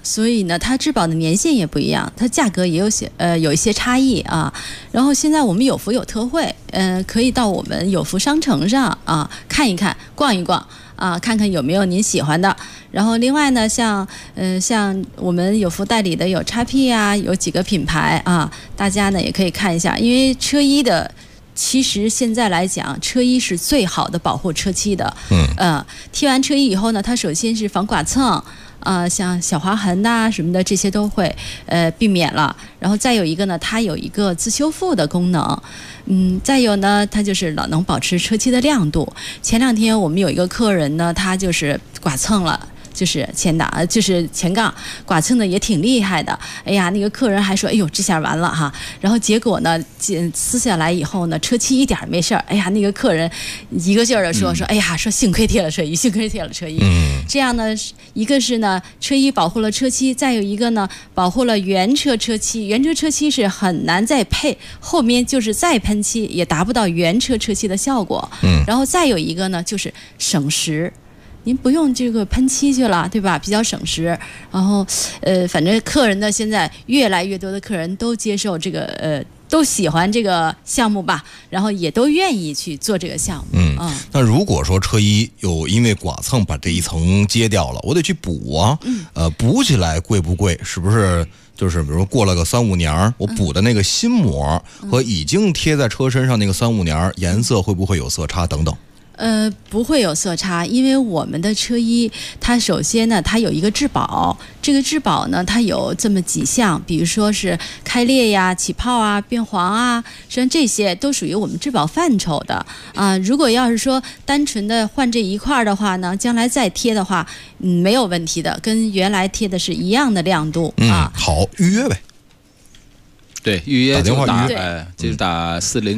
所以呢，它质保的年限也不一样，它价格也有一些差异啊。然后现在我们有福有特惠，可以到我们有福商城上啊看一看、逛一逛啊，看看有没有您喜欢的。然后另外呢，像我们有福代理的有 XP 啊，有几个品牌啊，大家呢也可以看一下，因为车衣的。其实现在来讲，车衣是最好的保护车漆的。贴完车衣以后呢，它首先是防剐蹭，像小划痕呐、什么的这些都会避免了。然后再有一个呢，它有一个自修复的功能。再有呢，它就是能保持车漆的亮度。前2天我们有一个客人呢，他就是剐蹭了。就是前杠剐蹭的也挺厉害的，哎呀，那个客人还说，哎呦，这下完了哈。然后结果呢，撕下来以后呢，车漆一点没事儿。哎呀，那个客人一个劲儿的说，哎呀，说幸亏贴了车衣，幸亏贴了车衣。这样呢，一个是呢，车衣保护了车漆，再有一个呢，保护了原车车漆。原车车漆是很难再配，后面就是再喷漆也达不到原车车漆的效果。然后再有一个呢，就是省时。您不用这个喷漆去了，对吧？比较省时。然后，反正客人呢，现在越来越多的客人都接受这个，都喜欢这个项目吧，然后也都愿意去做这个项目。 那如果说车衣有因为剐蹭把这一层揭掉了，我得去补啊。补起来贵不贵？是不是？就是比如说过了个3-5年，我补的那个新膜和已经贴在车身上那个3-5年，颜色会不会有色差等等？ 不会有色差，因为我们的车衣，它首先呢，它有一个质保，这个质保呢，它有这么几项，比如说是开裂呀、起泡啊、变黄啊，实际上这些都属于我们质保范畴的啊。如果要是说单纯的换这一块的话呢，将来再贴的话，没有问题的，跟原来贴的是一样的亮度啊。 好，预约呗。 对，预约就打就是打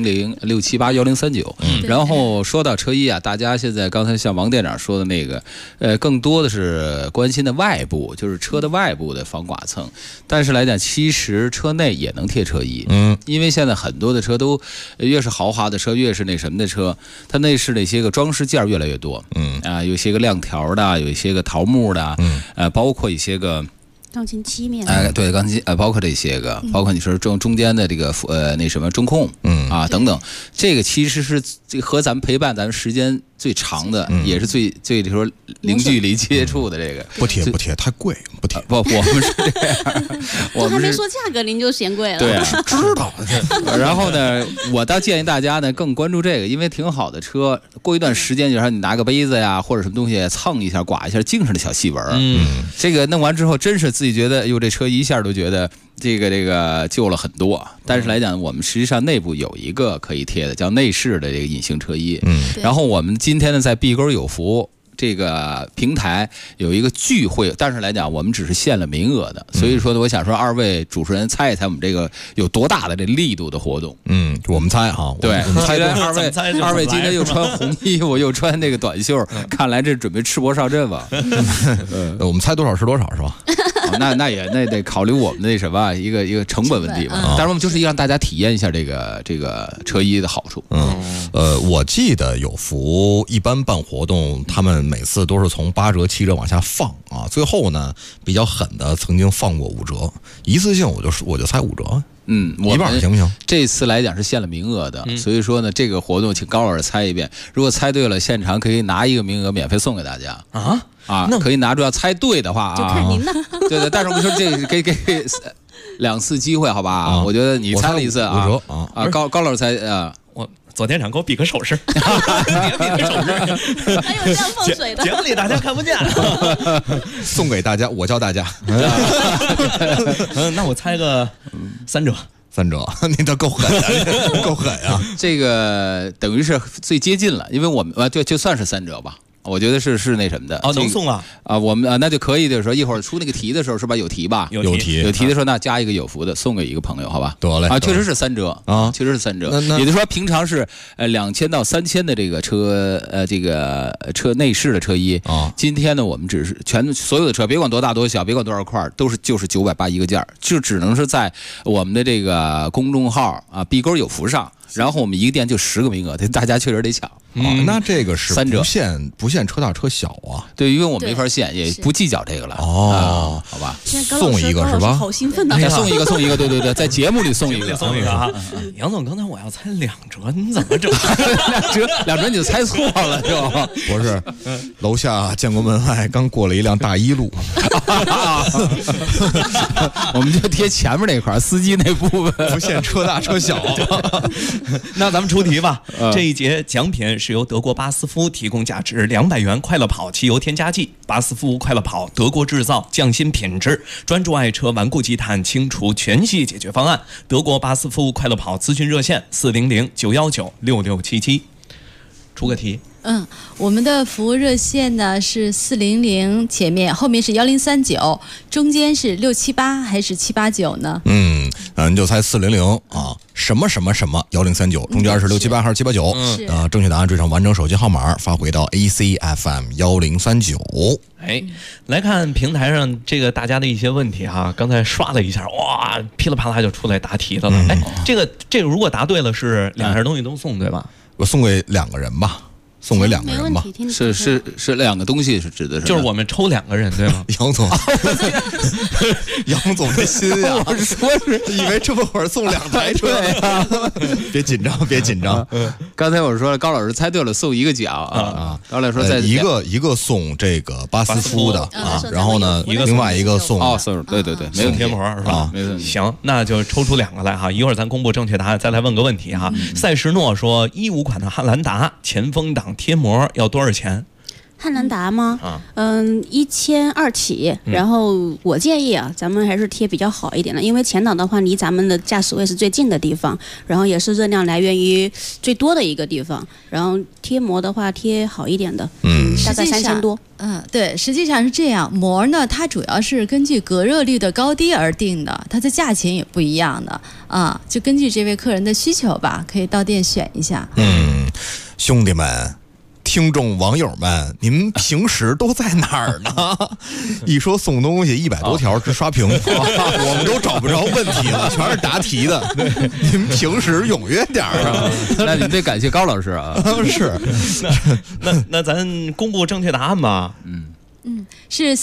400-678-1039。然后说到车衣啊，大家现在刚才像王店长说的那个，更多的是关心的外部，就是车的外部的防剐蹭。但是来讲，其实车内也能贴车衣。因为现在很多的车都越是豪华的车，越是那什么的车，它内饰那些个装饰件越来越多。有些个亮条的，有一些个桃木的，包括一些个。 钢琴漆面， 对，钢琴包括这些个，包括你说中间的这个那什么中控，等等，这个其实是和咱们陪伴咱们时间最长的，也是最就是说零距离接触的这个。 不贴太贵，不贴。 不，我们是这样， 我还没说价格您就嫌贵了。 对啊， 知道。 然后呢，我倒建议大家呢更关注这个，因为挺好的车，过一段时间就让你拿个杯子呀或者什么东西蹭一下、刮一下，净是那小细纹。这个弄完之后，真是自己觉得，哟，这车一下都觉得这个救了很多。但是来讲，我们实际上内部有一个可以贴的，叫内饰的这个隐形车衣。然后我们今天呢，在碧沟有福这个平台有一个聚会，但是来讲，我们只是限了名额的，所以说呢，我想说，二位主持人猜一猜我们这个有多大的这力度的活动？ 我们猜哈， 对，猜二位今天又穿红衣服，又穿那个短袖，看来这准备赤膊上阵吧？ 我们猜多少是多少，是吧？ 那得考虑我们那什么一个成本问题嘛。但是我们就是让大家体验一下这个车衣的好处。 我记得有福一般办活动，他们每次都是从8折、7折往下放啊。最后呢，比较狠的曾经放过5折，一次性我就猜5折。一半行不行？ 这次来讲是限了名额的，所以说呢，这个活动请高老师猜一遍。如果猜对了，现场可以拿一个名额免费送给大家那可以拿住。要猜对的话就看您的。 对，但是我们说这个给2次机会，好吧？我觉得你猜了一次 5 折高老师猜我左店长给我比个手势，比个手势， 还有这样放水的， 节目里大家看不见， 送给大家，我教大家。 那我猜个3折。 3折，你都够狠啊！够狠啊！ 这个等于是最接近了，因为我们就算是3折吧。我觉得是那什么的能送啊我们那就可以的时候，一会儿出那个题的时候是吧？有题吧？ 有题的时候，那加一个有福的，送给一个朋友，好吧？ 得嘞确实是3折确实是3折。也就是说，平常是2000到3000的这个车这个车内饰的车衣今天呢，我们只是所有的车，别管多大多小，别管多少块，就是980一个件，就只能是在我们的这个公众号碧沟有福上。然后我们一个店就10个名额，大家确实得抢。 那这个是 3折， 不限车大车小啊。 对，因为我没法限，也不计较这个了。 哦， 好吧， 送一个是吧？ 好兴奋呐！ 再送一个，对，在节目里送一个啊。杨总，刚才我要猜2折，你怎么整 ？2折你就猜错了，是吧？ 不是，楼下建国门外刚过了一辆大一路， 我们就贴前面那块司机那部分， 不限车大车小。 那咱们出题吧。这一节奖品是由德国巴斯夫提供价值200元快乐跑汽油添加剂。巴斯夫快乐跑，德国制造，匠心品质，专注爱车顽固积碳清除全系解决方案。德国巴斯夫快乐跑咨询热线400-919-6677。出个题。 我们的服务热线呢是400，前面后面是1039，中间是678还是789呢？ 你就猜400啊，什么1039，中间是678还是789？正确答案缀上完整手机号码，发回到 ACFM1039。 来看平台上这个大家的一些问题哈，刚才刷了一下，哇，噼里啪啦就出来答题的了。这个如果答对了是2样东西都送，对吧？ 我送给2个人吧。送给2个人吧， 是2个东西，是指的是就是我们抽2个人，对吗？ 杨总，杨总的心呀， 我说是以为这么会儿送2台车呀，别紧张。 刚才我说了，高老师猜对了，送1个奖啊。高老师说在一个送这个巴斯夫的啊，然后呢，另外一个送对，没有贴膜是吧？ 没问题。 行，那就抽出2个来哈，一会儿咱公布正确答案，再来问个问题哈。赛时诺说15款的汉兰达前风挡贴膜要多少钱？ 汉兰达吗？1200起。然后我建议啊，咱们还是贴比较好一点的，因为前挡的话离咱们的驾驶位是最近的地方，然后也是热量来源于最多的一个地方。然后贴膜的话，贴好一点的，大概3000多。 对，实际上是这样，膜呢，它主要是根据隔热率的高低而定的，它的价钱也不一样的啊，就根据这位客人的需求吧，可以到店选一下。 兄弟们。听众网友们，你们平时都在哪儿呢？一说送东西100多条直刷屏，我们都找不着问题了，全是答题的。你们平时踊跃点啊！ 那你得感谢高老师啊。 是， 那咱公布正确答案吧。 是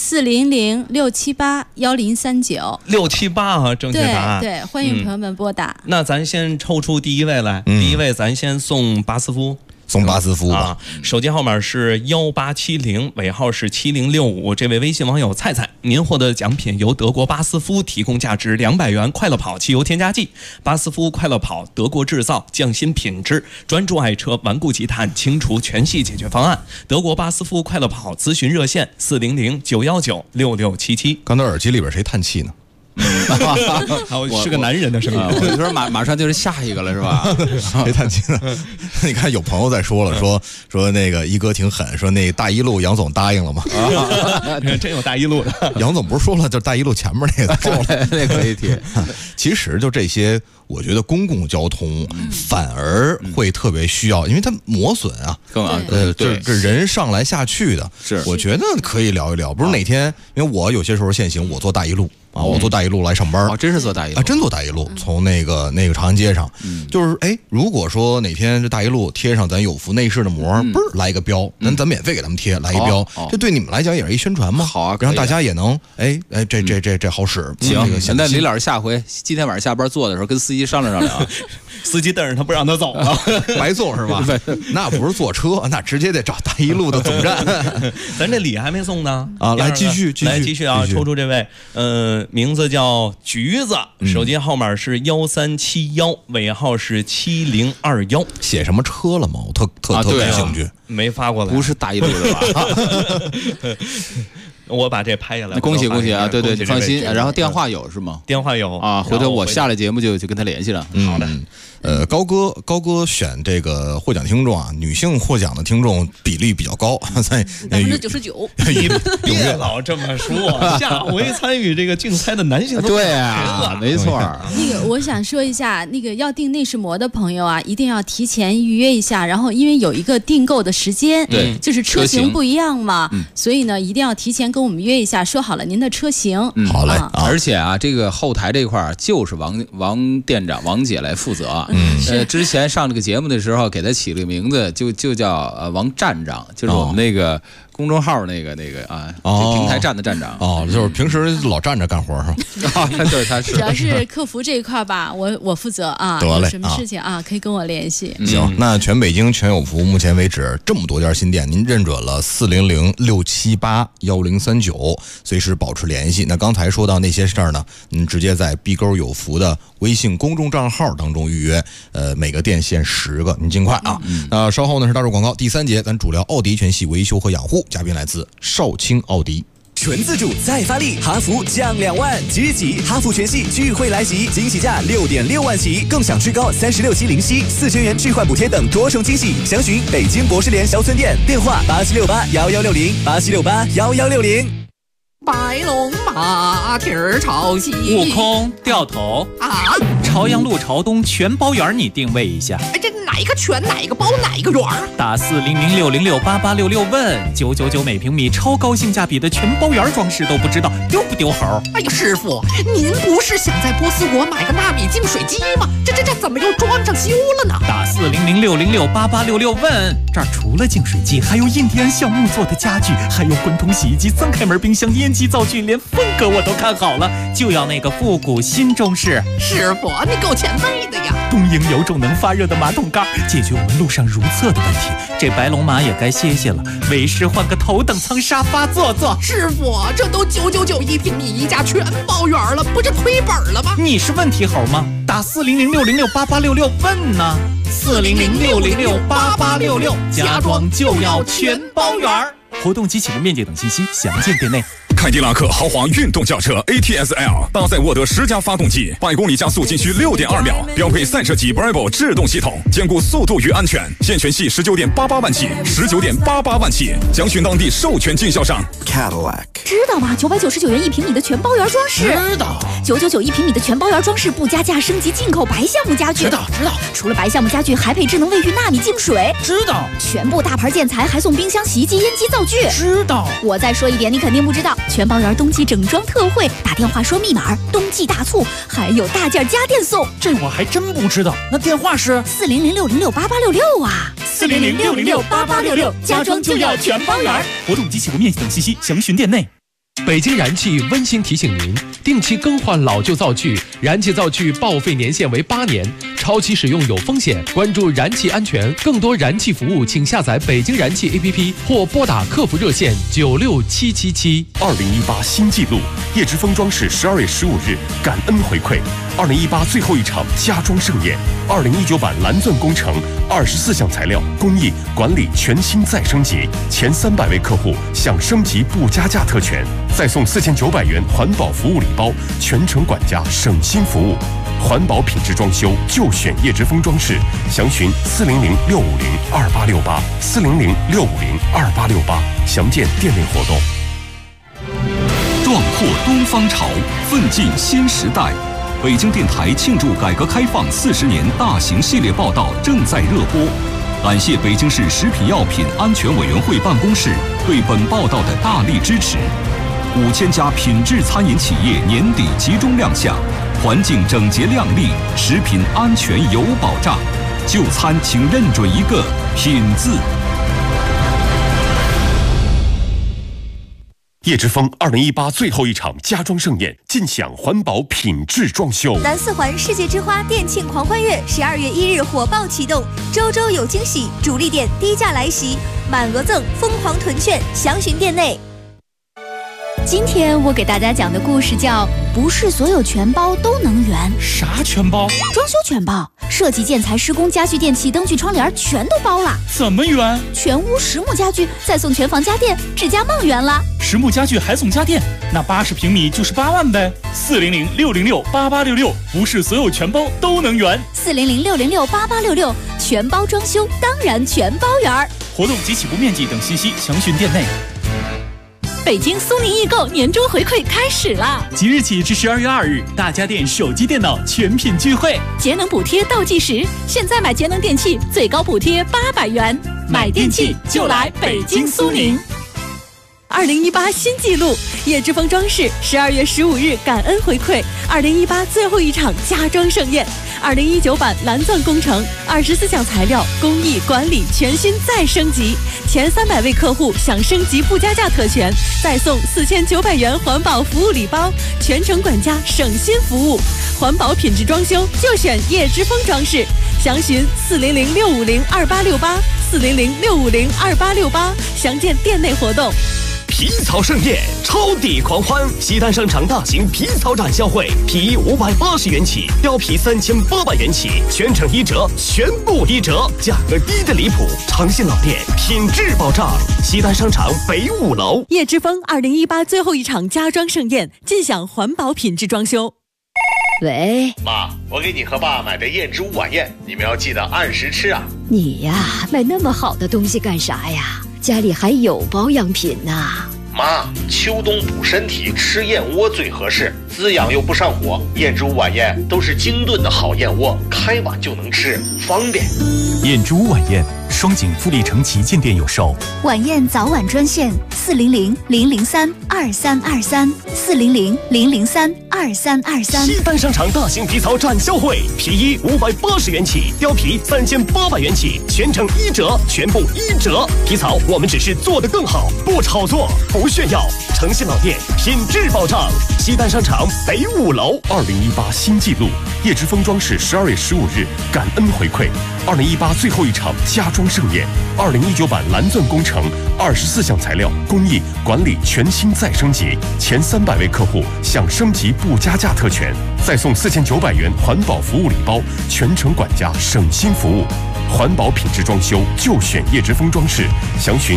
400-678-1039。 678啊，正确答案。 对，欢迎朋友们拨打。 那咱先抽出第一位来，第一位咱先送巴斯夫。 送巴斯夫吧， 手机号码是1870，尾号是7065。这位微信网友菜菜，您获得奖品由德国巴斯夫提供价值200元快乐跑汽油添加剂。巴斯夫快乐跑，德国制造，匠心品质，专注爱车顽固积碳清除全系解决方案。德国巴斯夫快乐跑咨询热线400-919-6677。 刚才耳机里边谁叹气呢？ 是个男人的声音。 我说马上就是下一个了，是吧？ 别叹气了。你看有朋友在说了，说那个一哥挺狠，说那大一路杨总答应了吗？ 真有大一路的。 杨总不是说了，就大一路前面那个， 那可以贴。 其实就这些，我觉得公共交通反而会特别需要，因为它磨损啊，这人上来下去的， 是我觉得可以聊一聊。不是哪天，因为我有些时候限行，我坐大一路。我坐大一路来上班， 真是坐大一路真坐大一路，从那个长安街上，就是如果说哪天这大一路贴上咱有福内饰的膜，嘣儿来一个标，咱免费给他们贴，来一标，这对你们来讲也是一宣传嘛， 好啊， 让大家也能这好使。 行，现在李老师下回今天晚上下班坐的时候跟司机商量商量， 司机瞪着他不让他走了， 白坐是吧？那不是坐车，那直接得找大一路的总站。 咱这礼还没送呢啊，来继续啊，抽出这位名字叫橘子，手机号码是1371，尾号是7021。 写什么车了吗？我特感兴趣。 没发过来， 不是大一路的吧？ 我把这拍下来， 恭喜啊！对，你放心。然后电话有是吗？ 电话有啊，回头我下了节目就跟他联系了。 好的。 高哥选这个获奖听众啊，女性获奖的听众比例比较高，在 99%。 别老这么说，下回参与这个竞猜的男性对啊，没错。 那个我想说一下，那个要订内饰膜的朋友啊，一定要提前预约一下，然后因为有一个订购的时间， 对， 就是车型不一样嘛，所以呢，一定要提前跟我们约一下，说好了您的车型。 好嘞。 而且啊，这个后台这块就是王店长王姐来负责。 之前上这个节目的时候，给他起了个名字，就叫王站长，就是我们那个公众号那个啊，平台站的站长。 就是平时老站着干活是吧？ 对，他是。 主要是客服这一块吧，我负责啊。 得嘞， 有什么事情啊，可以跟我联系。 行，那全北京全有福，目前为止这么多家新店，您认准了400-678-1039，随时保持联系。那刚才说到那些事儿呢，您直接在碧沟有福的微信公众账号当中预约，每个店限10个，您尽快啊。那稍后呢是大众广告，第3节咱主聊奥迪全系维修和养护，嘉宾来自少卿奥迪。 全自主再发力，哈弗降2万，即即哈弗全系聚会来袭，惊喜价6.6万起，更享最高36期零息，4000元置换补贴等多重惊喜。详询北京博士联小村店，电话87681160，87681160。 白龙马蹄儿朝西， 悟空掉头啊！ 朝阳路朝东全包圆，你定位一下。 这哪一个全，哪一个包，哪一个圆？ 打400-606-8866问999每平米，超高性价比的全包圆装饰都不知道丢不丢猴？ 哎呀，师傅，您不是想在波斯国买个纳米净水机吗？这怎么又装上修了呢？ 打400-606-8866问，这儿除了净水机，还有印第安橡木做的家具，还有滚筒洗衣机、3开门冰箱、烟机灶具，连风格我都看好了，就要那个复古新中式。 师傅，你够前辈的呀！ 东营有种能发热的马桶盖，解决我们路上如厕的问题。这白龙马也该歇歇了，为师换个头等舱沙发坐坐。 师傅，这都999一平米一家全包圆了，不是亏本了吗？ 你是问题猴吗？打400-606-8866问呢。400-606-8866，家装就要全包圆。活动及起步面积等信息详见店内。 凯迪拉克豪华运动轿车 ATS-L 搭载沃德10加发动机，100公里加速仅需6.2秒，标配赛车级 Bravo 制动系统，兼顾速度与安全。现全系19.88万起，19.88万起，详询当地授权经销商。 Cadillac 知道吗？999元一平米的全包圆装饰。 知道。 999一平米的全包圆装饰不加价，升级进口白橡木家具。 知道。 除了白橡木家具，还配智能卫浴纳米净水。 知道。 全部大牌建材还送冰箱、洗衣机、烟机、灶具。 知道。 我再说一点，你肯定不知道。全包圆冬季整装特惠，打电话说密码，冬季大促，还有大件家电送。 这我还真不知道。那电话是 400-606-8866啊 ，400-606-8866，家装就要全包圆。 活动及起步面积等信息详询店内。 北京燃气温馨提醒您，定期更换老旧灶具，燃气灶具报废年限为8年，超期使用有风险。关注燃气安全，更多燃气服务，请下载北京燃气 APP 或拨打客服热线96777。 2018新纪录，叶之峰装饰12月15日感恩回馈，2018最后一场家装盛宴，2019版蓝钻工程24项材料工艺管理全新再升级，前300位客户享升级不加价特权，再送4900元环保服务礼包，全程管家省心服务。环保品质装修就选叶之峰装饰，详询400-650-2868，400-650-2868，详见店内活动。 壮阔东方潮，奋进新时代。北京电台庆祝改革开放40年大型系列报道正在热播，感谢北京市食品药品安全委员会办公室对本报道的大力支持。5000家品质餐饮企业年底集中亮相，环境整洁亮丽，食品安全有保障。就餐请认准一个“品”字。 叶之峰2018最后一场家装盛宴，尽享环保品质装修。 南四环世界之花店庆狂欢月12月1日火爆启动，周周有惊喜，主力店低价来袭，满额赠，疯狂囤券，详询店内。今天我给大家讲的故事叫不是所有全包都能圆。 啥全包？ 装修全包，设计、建材、施工、家具、电器、灯具、窗帘全都包了。 怎么圆？ 全屋实木家具，再送全房家电，指甲梦圆了。 实木家具还送家电，那80平米就是8万呗。400-606-8866，不是所有全包都能圆。 400-606-8866，全包装修当然全包圆。 活动及起步面积等信息详询店内。 北京苏宁易购年终回馈开始啦！ 即日起至12月2日，大家电、手机、电脑全品聚会， 节能补贴倒计时。现在买节能电器最高补贴800元，买电器就来北京苏宁。2018新纪录，叶之峰装饰12月15日感恩回馈2018最后一场家装盛宴 2019版蓝钻工程，24项材料、工艺、管理全新再升级，前300位客户享升级不加价特权，再送4900元环保服务礼包，全程管家省心服务，环保品质装修就选叶之峰装饰，详询400-650-2868，400-650-2868，详见店内活动。 皮草盛宴，超抵狂欢！西单商场大型皮草展销会，皮衣580元起，貂皮3800元起，全程1折，全部1折，价格低的离谱。诚信老店，品质保障。西单商场北5楼。 叶之峰2018最后一场家装盛宴，尽享环保品质装修。 喂， 妈，我给你和爸买的燕之屋晚宴，你们要记得按时吃啊。 你呀，买那么好的东西干啥呀？家里还有保养品呢。 妈，秋冬补身体，吃燕窝最合适，滋养又不上火。燕之屋晚宴都是精炖的好燕窝，开碗就能吃，方便。 燕之屋晚宴，双井富力城旗舰店有售。 晚宴早晚专线400-003-2323，400-003-2323。 西单商场大型皮草展销会，皮衣580元起，貂皮3800元起，全程1折，全部1折。皮草我们只是做得更好，不炒作，不炫耀。诚信老店，品质保障。西单商场北5楼。 2018新纪录，叶之峰装饰12月15日感恩回馈，2018最后一场家装盛宴，2019版蓝钻工程，24项材料、工艺、管理全新再升级，前300位客户享升级不加价特权，再送4900元环保服务礼包，全程管家省心服务。环保品质装修就选叶之峰装饰，详询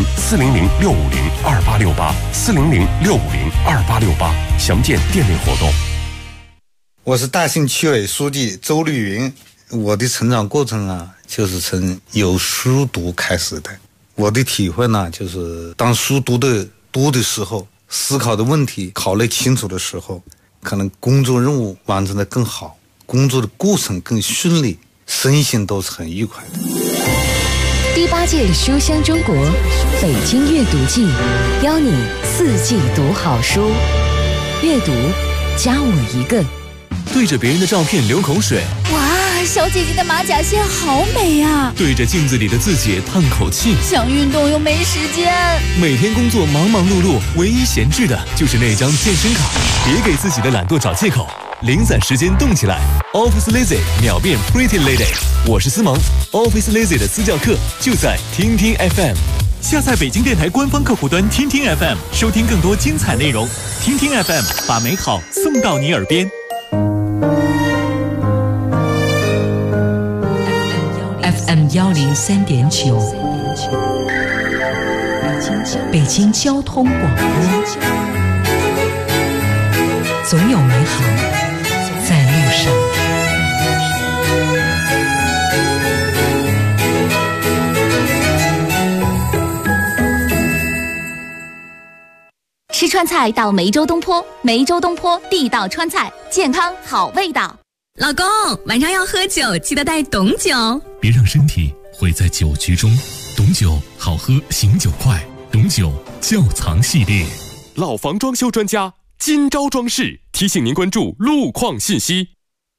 400-650-2868，400-650-2868，详见店内活动。 我是大兴区委书记周绿云。我的成长过程啊，就是从有书读开始的。我的体会呢，就是当书读的多的时候，思考的问题考虑清楚的时候，可能工作任务完成的更好，工作的过程更顺利，身心都是很愉快的。 第8届书香中国北京阅读季，邀你4季读好书，阅读加我一个。 对着别人的照片流口水， 哇，小姐姐的马甲线好美啊！ 对着镜子里的自己叹口气， 想运动又没时间。 每天工作忙忙碌碌，唯一闲置的就是那张健身卡。别给自己的懒惰找借口，零散时间动起来。Office Lazy 秒变 Pretty Lady， 我是思萌。Office Lazy 的私教课就在听听 FM。 下载北京电台官方客户端听听 FM， 收听更多精彩内容。听听 FM， 把美好送到你耳边。 FM 103.9，北京交通广播，总有美好在路上。 吃川菜到梅州东坡，梅州东坡地道川菜，健康好味道。 老公，晚上要喝酒，记得带董酒， 别让身体毁在酒局中。董酒好喝，醒酒快。董酒窖藏系列， 老房装修专家金招装饰提醒您关注路况信息。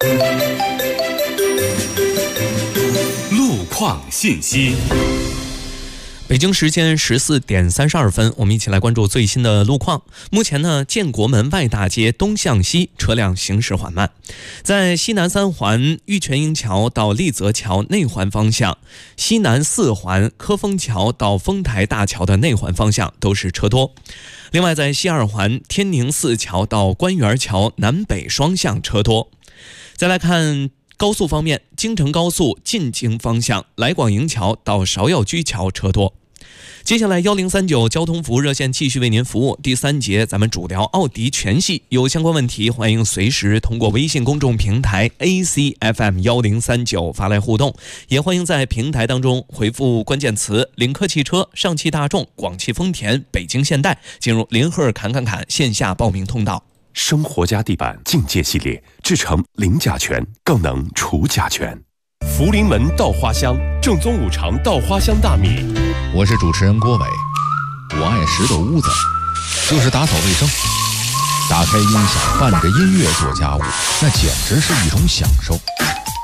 路况信息。 北京时间14点32分，我们一起来关注最新的路况。目前呢，建国门外大街东向西车辆行驶缓慢，在西南3环玉泉营桥到丽泽桥内环方向，西南4环科丰桥到丰台大桥的内环方向都是车多。另外，在西2环天宁寺桥到官园桥南北双向车多。再来看高速方面，京承高速进京方向来广营桥到芍药居桥车多。接下来1039交通服务热线继续为您服务。第3节咱们主聊奥迪全系，有相关问题欢迎随时通过微信公众平台 ACFM1039 发来互动，也欢迎在平台当中回复关键词领克汽车、上汽大众、广汽丰田、北京现代，进入林赫侃线下报名通道。 生活家地板境界系列制成零甲醛，更能除甲醛。福临门稻花香，正宗五常稻花香大米。 我是主持人郭伟，我爱拾掇屋子，就是打扫卫生，打开音响，伴着音乐做家务，那简直是一种享受。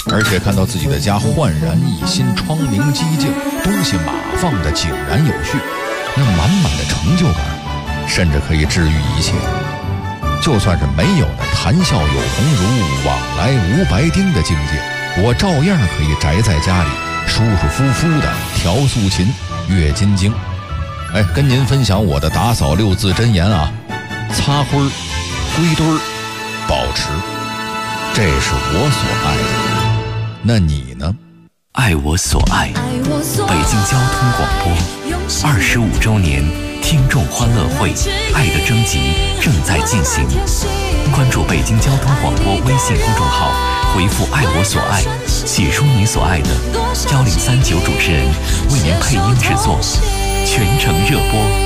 而且看到自己的家焕然一新，窗明几净，东西码放的井然有序，那满满的成就感，甚至可以治愈一切。就算是没有那谈笑有鸿儒，往来无白丁的境界，我照样可以宅在家里，舒舒服服的调素琴、阅金经。跟您分享我的打扫6字真言啊：擦灰儿、归堆儿、保持，这是我所爱的。那你呢？ 爱我所爱，北京交通广播25周年听众欢乐会爱的征集正在进行，关注北京交通广播微信公众号，回复爱我所爱，写出你所爱的，1039主持人为您配音制作，全程热播。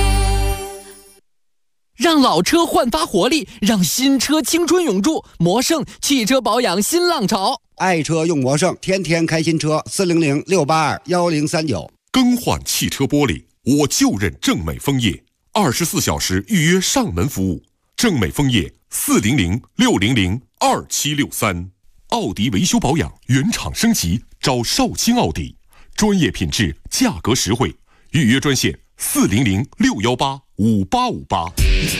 让老车焕发活力，让新车青春永驻。魔圣汽车保养新浪潮， 爱车用魔圣，天天开新车。400-682-1039。 更换汽车玻璃，我就认正美枫叶，24小时预约上门服务。正美枫叶400-600-2763。奥迪维修保养原厂升级，找少卿奥迪，专业品质，价格实惠。预约专线400-618-5858。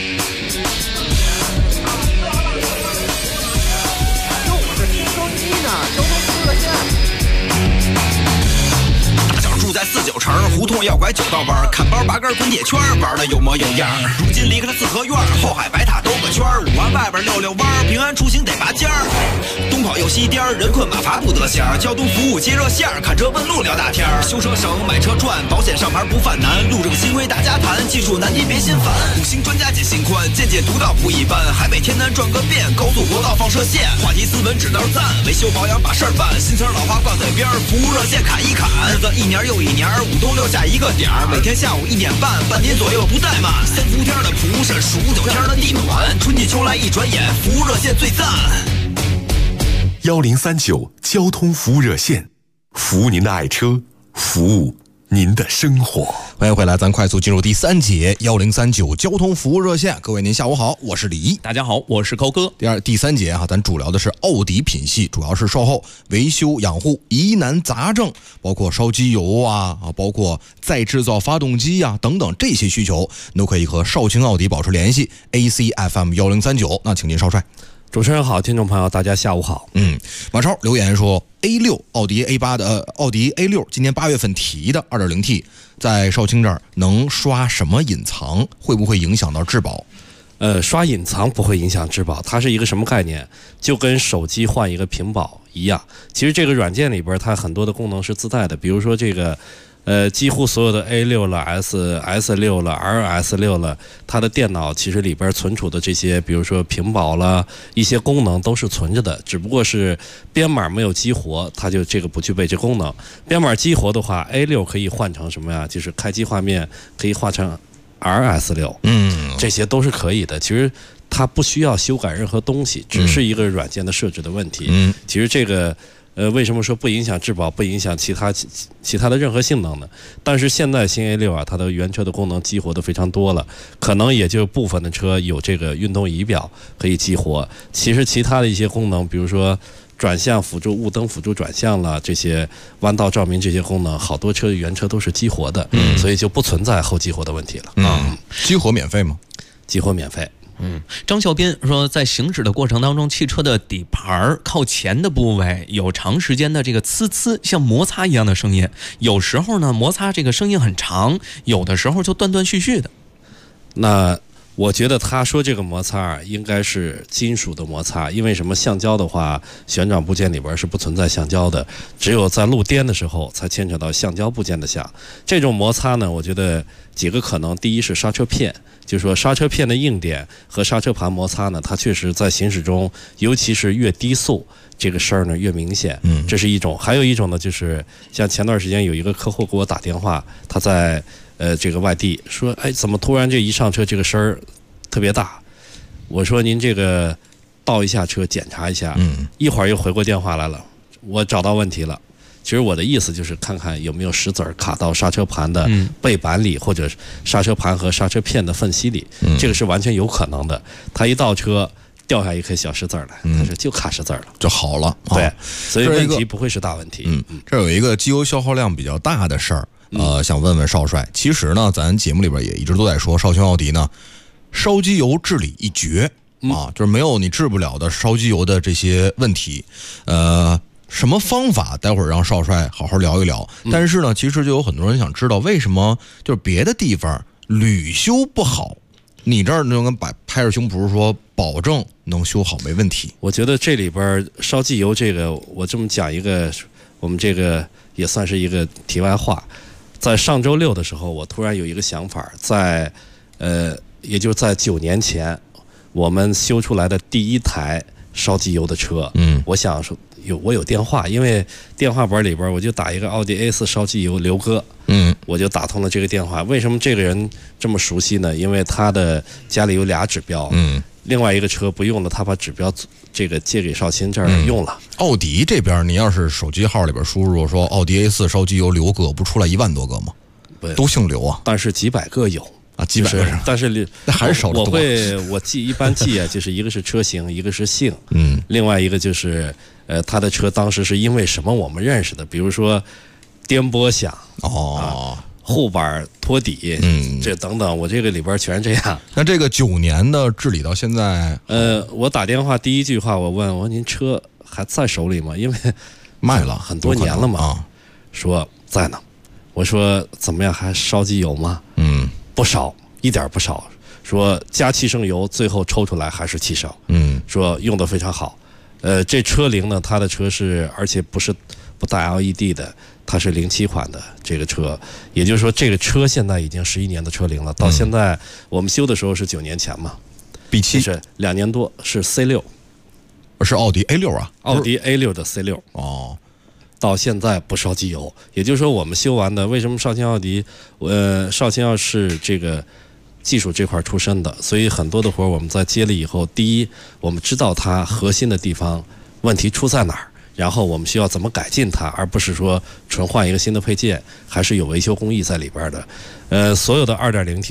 住在49城，胡同要拐9道弯，看包拔根滚铁圈，玩的有模有样。如今离开了四合院，后海白塔兜个圈，5环外边溜溜弯，平安出行得拔尖儿。东跑又西颠，人困马乏不得闲。交通服务接热线，看车问路聊大天。修车省，买车赚，保险上牌不犯难。路这个新规大家谈，技术难题别心烦。5星专家解心宽，见解独到不一般。海北天南转个遍，高速国道放射线，话题斯文指道赞，维修保养把事儿办。新词老话挂嘴边，服务热线砍一砍。日子一年又一年，5冬6夏一个点儿，每天下午1点半，半年左右不怠慢。3伏天的蒲是数9天的地暖，春季秋来一转眼，服务热线最赞。 1039交通服务热线，服务您的爱车，服务您的生活。 欢迎回来，咱快速进入第3节1039交通服务热线。各位您下午好，我是李毅。 大家好，我是高哥。 第3节咱主聊的是奥迪品系，主要是售后、维修、养护、疑难杂症，包括烧机油包括再制造发动机等等这些需求，都可以和少卿奥迪保持联系。ACFM 1039，那请您少帅。 主持人好，听众朋友大家下午好。 马超留言说 A6 奥迪 A8 的奥迪 A6 今年8月份提的 2.0T 在少卿这儿能刷什么隐藏，会不会影响到质保？ 刷隐藏不会影响质保，它是一个什么概念？就跟手机换一个屏保一样。其实这个软件里边它很多的功能是自带的，比如说这个几乎所有的 A6 了 S6 了 RS6 了，它的电脑其实里边存储的这些比如说屏保了一些功能都是存着的，只不过是编码没有激活，它就这个不具备这功能。编码激活的话 A6 可以换成什么呀？就是开机画面可以换成 RS6， 这些都是可以的。其实它不需要修改任何东西，只是一个软件的设置的问题。其实这个为什么说不影响质保，不影响其他的任何性能呢？但是现在新 A6 它的原车的功能激活的非常多了，可能也就部分的车有这个运动仪表可以激活。其实其他的一些功能，比如说转向辅助、雾灯辅助转向了，这些弯道照明这些功能，好多车原车都是激活的，所以就不存在后激活的问题了。 激活免费吗？ 激活免费。 张小斌说，在行驶的过程当中，汽车的底盘靠前的部位有长时间的这个呲呲像摩擦一样的声音，有时候呢摩擦这个声音很长，有的时候就断断续续的。 那我觉得他说这个摩擦应该是金属的摩擦，因为什么？橡胶的话，旋转部件里边是不存在橡胶的，只有在路颠的时候才牵扯到橡胶部件的响。这种摩擦呢，我觉得几个可能，第一是刹车片，就是说刹车片的硬点和刹车盘摩擦呢，它确实在行驶中，尤其是越低速，这个声儿呢越明显。这是一种。还有一种呢，就是像前段时间有一个客户给我打电话，他在这个外地说，怎么突然这一上车这个声儿特别大？我说您这个倒一下车检查一下。一会儿又回过电话来了，我找到问题了。其实我的意思就是看看有没有石子儿卡到刹车盘的背板里，或者刹车盘和刹车片的缝隙里，这个是完全有可能的。他一倒车， 掉下一颗小石子儿来，但是就卡石子儿了， 就好了。 对，所以问题不会是大问题。 这有一个机油消耗量比较大的事儿，想问问少帅。其实呢，咱节目里边也一直都在说，绍兴奥迪呢，烧机油治理一绝啊，就是没有你治不了的烧机油的这些问题。什么方法？待会儿让少帅好好聊一聊。但是呢，其实就有很多人想知道，为什么就是别的地方屡修不好，你这儿能跟拍着胸脯说保证能修好没问题？ 我觉得这里边烧机油这个，我这么讲一个，我们这个也算是一个题外话。在上周六的时候，我突然有一个想法，也就是在9年前，我们修出来的第一台烧机油的车，我想说我有电话，因为电话本里边我就打一个奥迪 A4 烧机油刘哥，我就打通了这个电话。为什么这个人这么熟悉呢？因为他的家里有俩指标，另外一个车不用了，他把指标这个借给少卿这儿用了。 奥迪这边，你要是手机号里边输入说奥迪 A4 烧机油刘哥，不出来1万多个吗？都姓刘啊， 但是几百个有。 几百个人， 但是那还是少得多。 我一般记啊，就是一个是车型，一个是姓，另外一个就是他的车当时是因为什么我们认识的，比如说颠簸响护板托底，这等等，我这个里边全是这样。 那这个9年的治理到现在， 我打电话第一句话我问您车还在手里吗？因为卖了很多年了嘛，说在呢。我说怎么样，还烧机油吗？不少，一点不少。说加气升油，最后抽出来还是气烧。说用的非常好。这车龄呢，它的车是，而且不带 LED 的，它是07款的这个车。也就是说，这个车现在已经11年的车龄了。到现在我们修的时候是9年前嘛 ，B7 是2年多，是 C6， 是奥迪 A6 啊， 奥迪 A6 的 C6 到现在不烧机油，也就是说我们修完的，为什么绍兴奥迪，绍兴要是这个技术这块出身的，所以很多的活我们在接了以后，第一，我们知道它核心的地方问题出在哪儿，然后我们需要怎么改进它，而不是说纯换一个新的配件，还是有维修工艺在里边的。所有的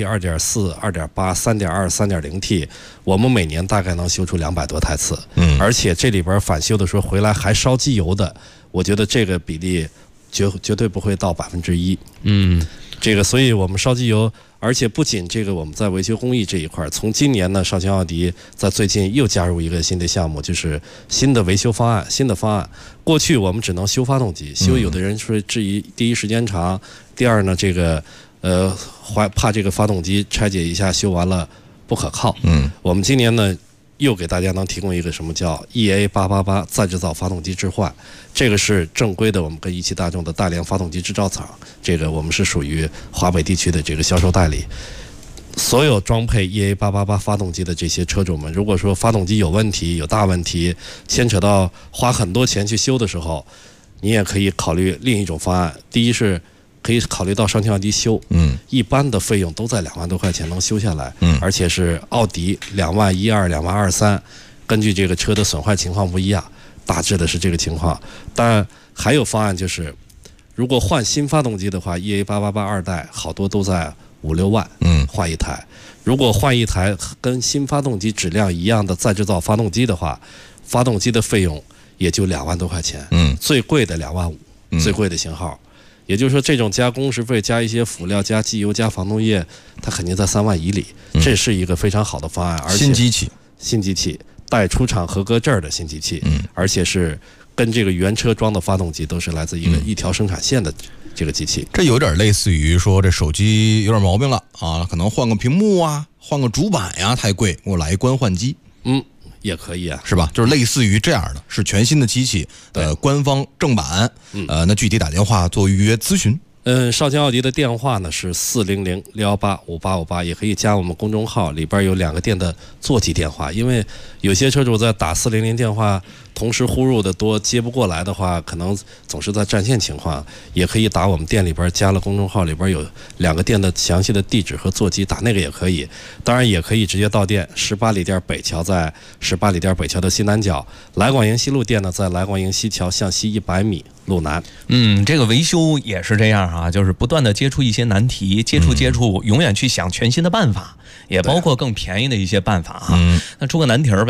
2.0T、2.4、2.8、3.2、3.0T， 我们每年大概能修出200多台次。而且这里边返修的时候回来还烧机油的，我觉得这个比例绝对不会到1%。这个，所以我们烧机油，而且不仅这个我们在维修工艺这一块，从今年呢，绍兴奥迪在最近又加入一个新的项目，就是新的维修方案。新的方案，过去我们只能修发动机，修有的人说质疑第一时间长，第二呢这个怕这个发动机拆解一下修完了不可靠。我们今年呢又给大家能提供一个什么叫 EA888 再制造发动机置换，这个是正规的，我们跟一汽大众的大连发动机制造厂，这个我们是属于华北地区的这个销售代理。所有装配 EA888 发动机的这些车主们，如果说发动机有问题、有大问题，牵扯到花很多钱去修的时候，你也可以考虑另一种方案。第一是可以考虑到绍兴奥迪修，一般的费用都在2万多块钱能修下来，而且是奥迪2万12、2万23，根据这个车的损坏情况不一样，大致的是这个情况。但还有方案就是，如果换新发动机的话 ，EA888 2代好多都在5、6万，换一台。如果换一台跟新发动机质量一样的再制造发动机的话，发动机的费用也就2万多块钱，最贵的2万5，最贵的型号。也就是说，这种加工时费、加一些辅料、加机油、加防冻液，它肯定在3万以里。这是一个非常好的方案，而且新机器带出厂合格证的新机器，而且是跟这个原车装的发动机都是来自一条生产线的这个机器。 这有点类似于说这手机有点毛病了啊，可能换个屏幕啊，换个主板呀，太贵，我来一关换机。 也可以啊， 是吧？就是类似于这样的，是全新的机器，官方正版，那具体打电话做预约咨询。 绍兴奥迪的电话呢是400-618-5858，也可以加我们公众号，里边有2个店的座机电话。因为有些车主在打400电话同时呼入的多，接不过来的话，可能总是在占线情况，也可以打我们店里边加了公众号，里边有2个店的详细的地址和座机，打那个也可以。当然也可以直接到店，18里店北桥在18里店北桥的西南角，来广营西路店呢在来广营西桥向西100米路南。 这个维修也是这样啊，就是不断的接触一些难题，接触，永远去想全新的办法，也包括更便宜的一些办法啊。那出个难题呗。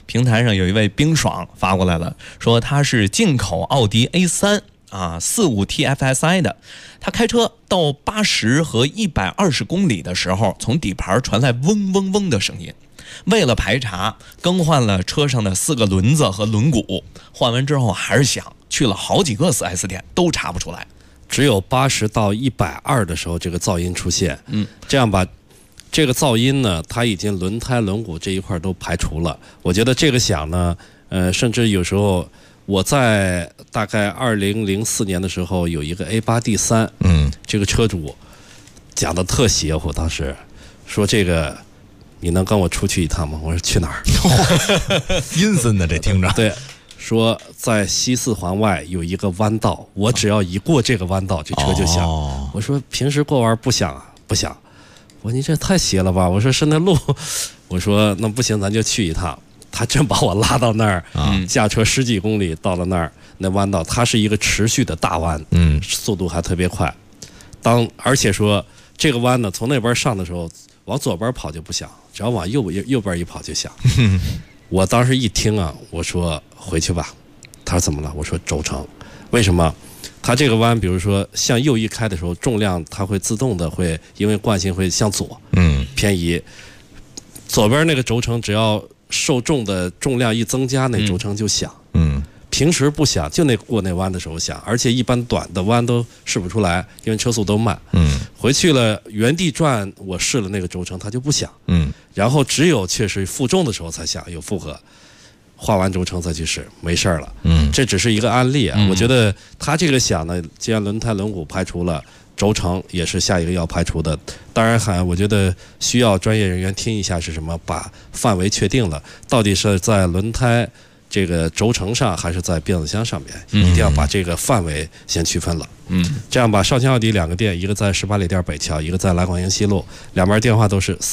平台上有一位冰爽发过来了，说他是进口奥迪 A3 啊45 TFSI 的，他开车到80和120公里的时候，从底盘传来嗡嗡嗡的声音。为了排查，更换了车上的4个轮子和轮毂，换完之后还是响，去了好几个 4S 店都查不出来。 只有80到120的时候，这个噪音出现。这样吧，这个噪音呢，它已经轮胎、轮毂这一块都排除了。我觉得这个响呢，甚至有时候我在大概2004年的时候，有一个 A8D3，这个车主讲的特邪乎，当时说这个。你能跟我出去一趟吗？我说去哪儿？ 阴森的这听着。 对，说在西四环外有一个弯道，我只要一过这个弯道，这车就响。我说平时过弯不响啊，不响。我说你这太邪了吧？我说是那路，我说那不行，咱就去一趟。他真把我拉到那儿，驾车10几公里到了那儿，那弯道它是一个持续的大弯，速度还特别快。而且说这个弯呢，从那边上的时候。往左边跑就不响，只要往右边一跑就响。我当时一听啊，我说回去吧。他说怎么了？我说轴承。为什么？它这个弯，比如说向右一开的时候，重量它会自动的会因为惯性会向左，偏移。左边那个轴承只要受重的重量一增加，那轴承就响。平时不响，就过那弯的时候响，而且一般短的弯都试不出来，因为车速都慢。回去了原地转，我试了那个轴承，它就不响。然后只有确实负重的时候才响，有负荷。换完轴承再去试，没事了。这只是一个案例啊。我觉得它这个响呢，既然轮胎轮毂排除了，轴承也是下一个要排除的。当然我觉得需要专业人员听一下是什么，把范围确定了，到底是在轮胎。这个轴承上还是在变速箱上面，一定要把这个范围先区分了。这样吧，绍兴奥迪2个店，一个在18里店北桥，一个在兰广营西路，两边电话都是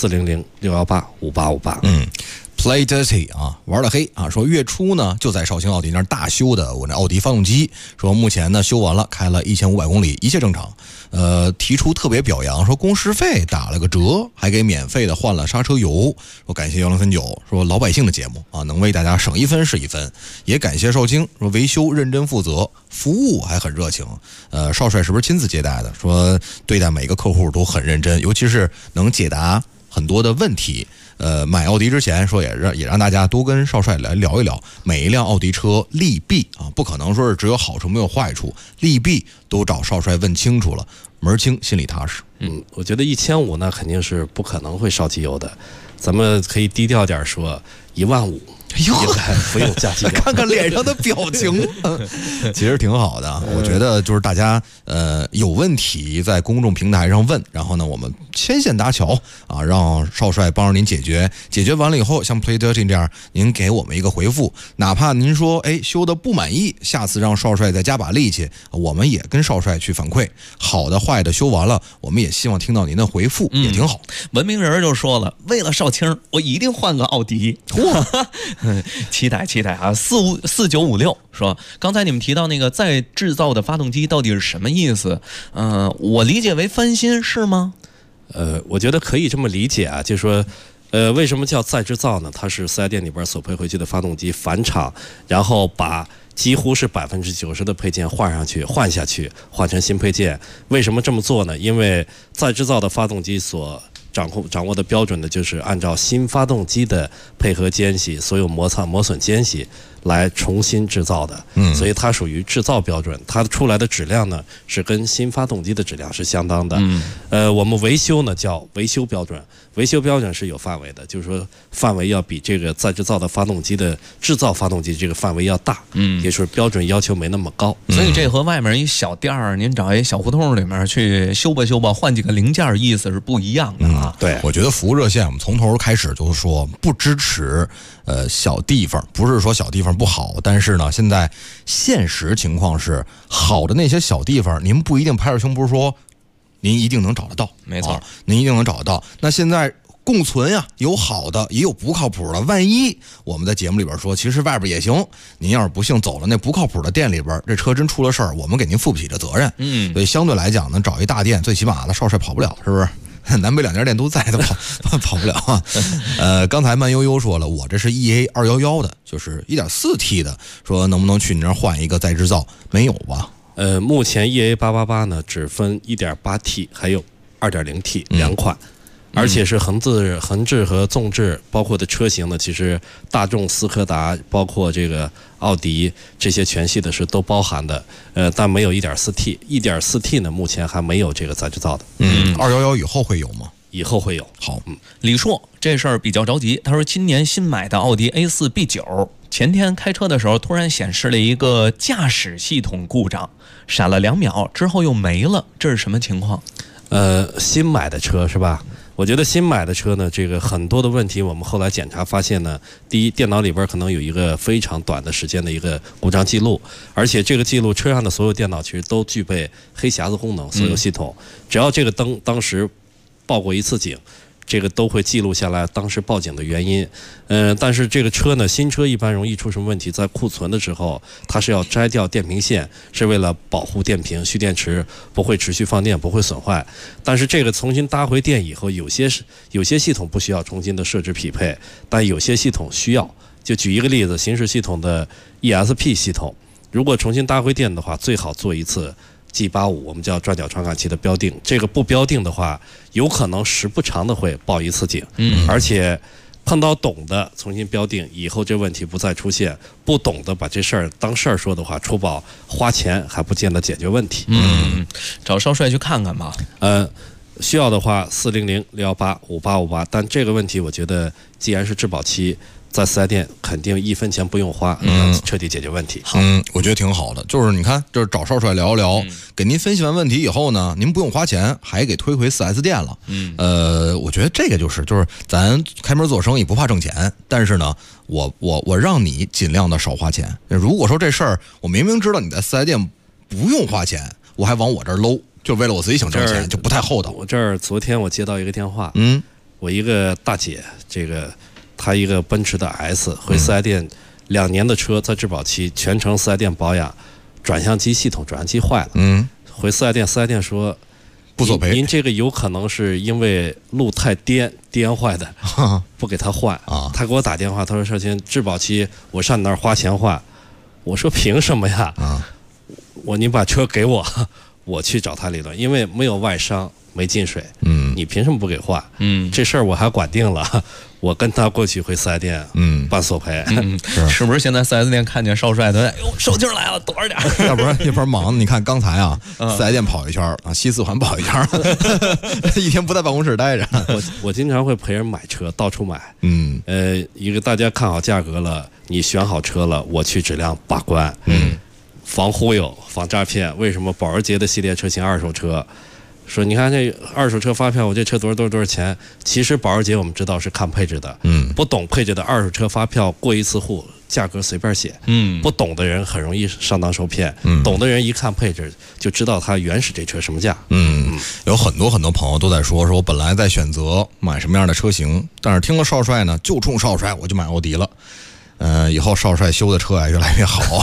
400-618-5858。 Play Dirty 啊，玩的黑啊！说月初呢就在绍兴奥迪那儿大修的我那奥迪发动机，说目前呢修完了，开了1500公里，一切正常。提出特别表扬，说工时费打了个折，还给免费的换了刹车油。说感谢1039，说老百姓的节目啊，能为大家省1分是1分。也感谢绍兴，说维修认真负责，服务还很热情。少帅是不是亲自接待的？说对待每个客户都很认真，尤其是能解答很多的问题。买奥迪之前说也让大家多跟少帅来聊一聊每一辆奥迪车利弊啊，不可能说是只有好处没有坏处，利弊都找少帅问清楚了，门清心里踏实。 我觉得1500呢肯定是不可能会烧机油的，咱们可以低调点说15000。应该不用加机油。 看看脸上的表情，其实挺好的。我觉得就是大家有问题在公众平台上问，然后呢我们牵线搭桥啊，让少帅帮着您解决。解决完了以后，像 Play Dirty 这样，您给我们一个回复，哪怕您说修的不满意，下次让少帅再加把力气，我们也跟少帅去反馈。好的坏的修完了，我们也希望听到您的回复，也挺好。 文明人就说了，为了少卿，我一定换个奥迪。期待啊！4956说，刚才你们提到那个再制造的发动机到底是什么意思？我理解为翻新是吗？ 我觉得可以这么理解啊，就是说，为什么叫再制造呢？它是4S店里边所配回去的发动机返厂，然后把几乎是90%的配件换下去，换成新配件。为什么这么做呢？因为再制造的发动机所掌握的标准的就是按照新发动机的配合间隙，所有摩擦磨损间隙来重新制造的，所以它属于制造标准，它出来的质量呢是跟新发动机的质量是相当的。我们维修呢叫维修标准，维修标准是有范围的，就是说范围要比这个再制造的发动机的制造发动机这个范围要大，也就是标准要求没那么高。 所以这和外面一小店儿，您找一小胡同里面去修吧，换几个零件，意思是不一样的啊。 对，我觉得服务热线我们从头开始就是说不支持小地方，不是说小地方不好，但是呢现在现实情况是好的那些小地方，您不一定拍着胸脯说您一定能找得到， 没错， 您一定能找得到。那现在共存呀，有好的也有不靠谱的，万一我们在节目里边说其实外边也行，您要是不幸走了那不靠谱的店里边，这车真出了事儿，我们给您负不起这责任。所以相对来讲呢，找一大店最起码的少帅跑不了，是不是？ 南北两家店都在，都跑不了。刚才慢悠悠说了，我这是 EA211的，就是 1.4T 的，说能不能去你那儿换一个再制造？没有吧？ 目前 EA888 呢只分 1.8T 还有 2.0T 两款。而且是横置和纵置，包括的车型呢，其实大众、斯柯达，包括这个奥迪这些全系的是都包含的，但没有 1.4T 呢，目前还没有这个再制造的。 211以后会有吗？ 以后会有。 好， 李硕这事儿比较着急，他说今年新买的奥迪 A4 B9，前天开车的时候突然显示了一个驾驶系统故障，闪了2秒之后又没了，这是什么情况？ 新买的车是吧？我觉得新买的车呢，这个很多的问题，我们后来检查发现呢，第一，电脑里边可能有一个非常短的时间的一个故障记录，而且这个记录车上的所有电脑其实都具备黑匣子功能，所有系统，只要这个灯当时报过一次警，这个都会记录下来当时报警的原因。但是这个车呢，新车一般容易出什么问题？在库存的时候，它是要摘掉电瓶线，是为了保护电瓶蓄电池不会持续放电，不会损坏。但是这个重新搭回电以后，有些系统不需要重新的设置匹配，但有些系统需要。就举一个例子，行驶系统的 ESP 系统，如果重新搭回电的话，最好做一次G85，我们叫转角传感器的标定。这个不标定的话，有可能时不常的会报一次警。而且碰到懂的重新标定以后，这问题不再出现；不懂的把这事儿当事儿说的话，出保花钱还不见得解决问题。 找少帅去看看吧。 需要的话400-618-5858。但这个问题，我觉得既然是质保期，在4S店肯定1分钱不用花，彻底解决问题。 我觉得挺好的。就是你看，就是找少帅聊一聊，给您分析完问题以后呢，您不用花钱，还给推回4S店了。我觉得这个就是咱开门做生意不怕挣钱，但是呢，我让你尽量的少花钱。如果说这事儿我明明知道你在4S店不用花钱，我还往我这儿搂，就为了我自己想挣钱，就不太厚道。 我这儿昨天我接到一个电话，我一个大姐，她一个奔驰的 S 回4S店2年的车，在质保期全程4S店保养，转向机系统转向机坏了，回4S店，4S店说不索赔， 您这个有可能是因为路太颠坏的，不给他换。他给我打电话，他说少卿，质保期我上你那儿花钱换，我说凭什么呀？你把车给我，我去找他理论，因为没有外伤，没进水，你凭什么不给换？这事儿我还管定了，我跟他过去回4S店，办索赔。 是不是现在4S店看见少帅的，哎呦手劲来了，躲着点， 要不然一边忙。你看刚才啊，4S店跑一圈啊，西四环跑一圈，一天不在办公室待着。 我经常会陪人买车，到处买。一个大家看好价格了，你选好车了，我去质量把关。防忽悠，防诈骗。为什么保时捷的系列车型二手车？说你看这二手车发票，我这车多少钱？其实保时捷我们知道是看配置的，不懂配置的二手车发票过一次户，价格随便写，不懂的人很容易上当受骗，懂的人一看配置就知道它原始这车什么价。 有很多朋友都在说我本来在选择买什么样的车型，但是听了少帅呢，就冲少帅我就买奥迪了。以后少帅修的车越来越好，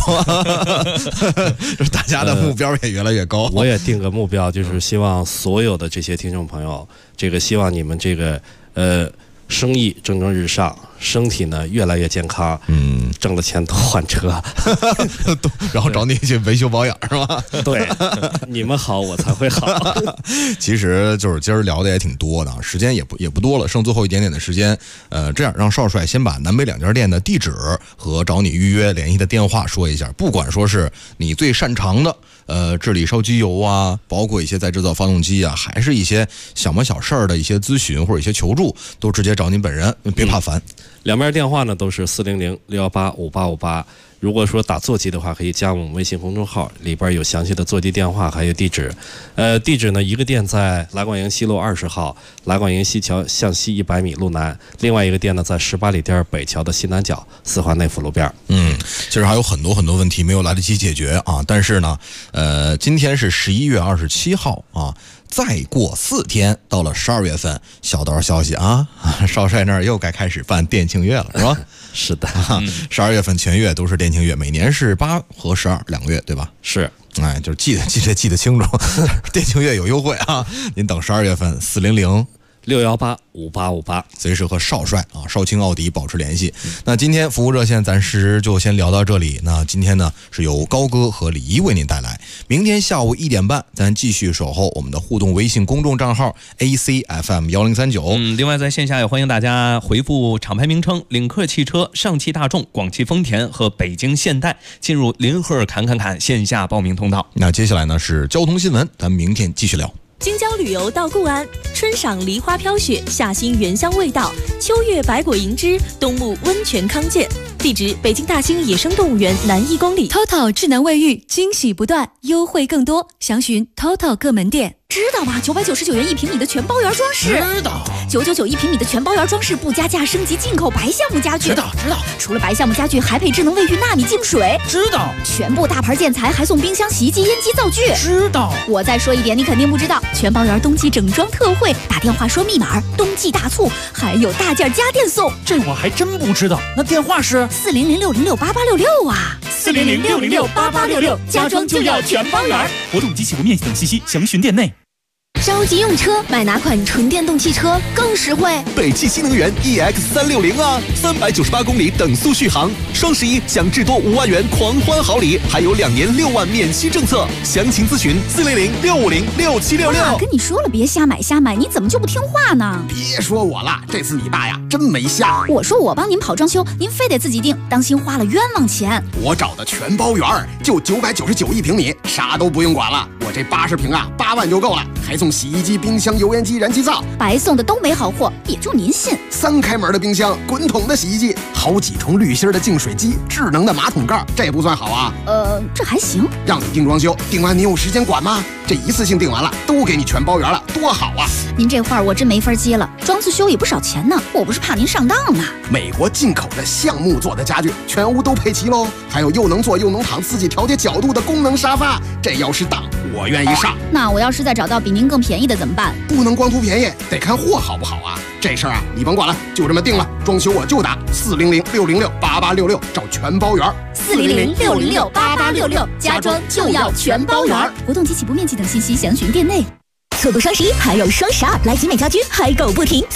大家的目标也越来越高。 我也定个目标，就是希望所有的这些听众朋友，希望你们生意蒸蒸日上，身体呢越来越健康，挣了钱都换车， 然后找你去维修保养是吧？ 对，你们好我才会好。 其实就是今儿聊的也挺多的，时间也不多了，剩最后一点点的时间。这样让少帅先把南北两家店的地址和找你预约联系的电话说一下，不管说是你最擅长的。治理烧机油啊，包括一些在制造发动机啊，还是一些小模小事儿的一些咨询或者一些求助，都直接找您本人，别怕烦。 两边电话呢都是400-618-5858。如果说打座机的话，可以加我们微信公众号，里边有详细的座机电话还有地址。地址呢，一个店在来广营西路20号，来广营西桥向西100米路南；另外一个店呢，在18里店北桥的西南角4环内府路边。 其实还有很多问题没有来得及解决啊，但是呢，今天是11月27号啊。再过4天，到了12月份，小道消息啊，少帅那儿又该开始办店庆月了，是吧？ 是的 ，12月份全月都是店庆月，每年是8和12两个月，对吧？ 是。 哎，就是记得清楚，电竞月有优惠啊！您等12月份400-618-5858，随时和少帅啊少卿奥迪保持联系。那今天服务热线暂时就先聊到这里。那今天呢是由高哥和李一为您带来。明天下午1点半，咱继续守候我们的互动微信公众账号 ACFM1039。 另外在线下也欢迎大家回复厂牌名称领克汽车、上汽大众、广汽丰田和北京现代，进入林赫侃线下报名通道。 那接下来呢是交通新闻，咱明天继续聊。 京郊旅游到固安，春赏梨花飘雪，夏欣原香味道，秋月百果银枝，冬沐温泉康健。地址：北京大兴野生动物园南1公里。 TOTO 智能卫浴，惊喜不断，优惠更多，详询 TOTO 各门店。 知道吗？999元1平米的全包圆装饰。 知道。 9991平米的全包圆装饰，不加价升级进口白橡木家具。 知道。 除了白橡木家具，还配智能卫浴纳米净水。 知道。 全部大牌建材还送冰箱、洗衣机、烟机、灶具。 知道。 我再说一点，你肯定不知道，全包圆冬季整装特惠，打电话说密码，冬季大促，还有大件家电送。 这我还真不知道。那电话是 400-606-8866啊。 400-606-8866，家装就要全包圆。 活动及起步面积等信息详询店内。 着急用车，买哪款纯电动汽车更实惠？ 北汽新能源 EX360啊，398公里等速续航，双11享至多5万元狂欢好礼，还有2年6万免息政策。详情咨询400-650-6766。 跟你说了别瞎买，你怎么就不听话呢？ 别说我了，这次你爸呀真没瞎。 我说我帮您跑装修，您非得自己定，当心花了冤枉钱。 我找的全包圆，就9991平米，啥都不用管了。我这80平啊，8万就够了，还送洗衣机、冰箱、油烟机、燃气灶， 白送的都没好货，也就您信。 3开门的冰箱，滚筒的洗衣机，好几重滤芯的净水机，智能的马桶盖，这不算好啊？ 这还行。 让你定装修，定完你有时间管吗？这一次性定完了，都给你全包圆了，多好啊！ 您这话我真没法接了，装次修也不少钱呢，我不是怕您上当吗？ 美国进口的橡木做的家具，全屋都配齐喽，还有又能坐又能躺，自己调节角度的功能沙发，这要是当，我愿意上。 那我要是再找到比您更便宜的怎么办？ 不能光图便宜，得看货好不好啊！这事儿啊，你甭管了，就这么定了。装修我就打400-606-8866，找全包圆。 400-606-8866，家装就要全包圆。活动及起步面积等信息详询店内。 错过双11，还有双12，来集美家居嗨购不停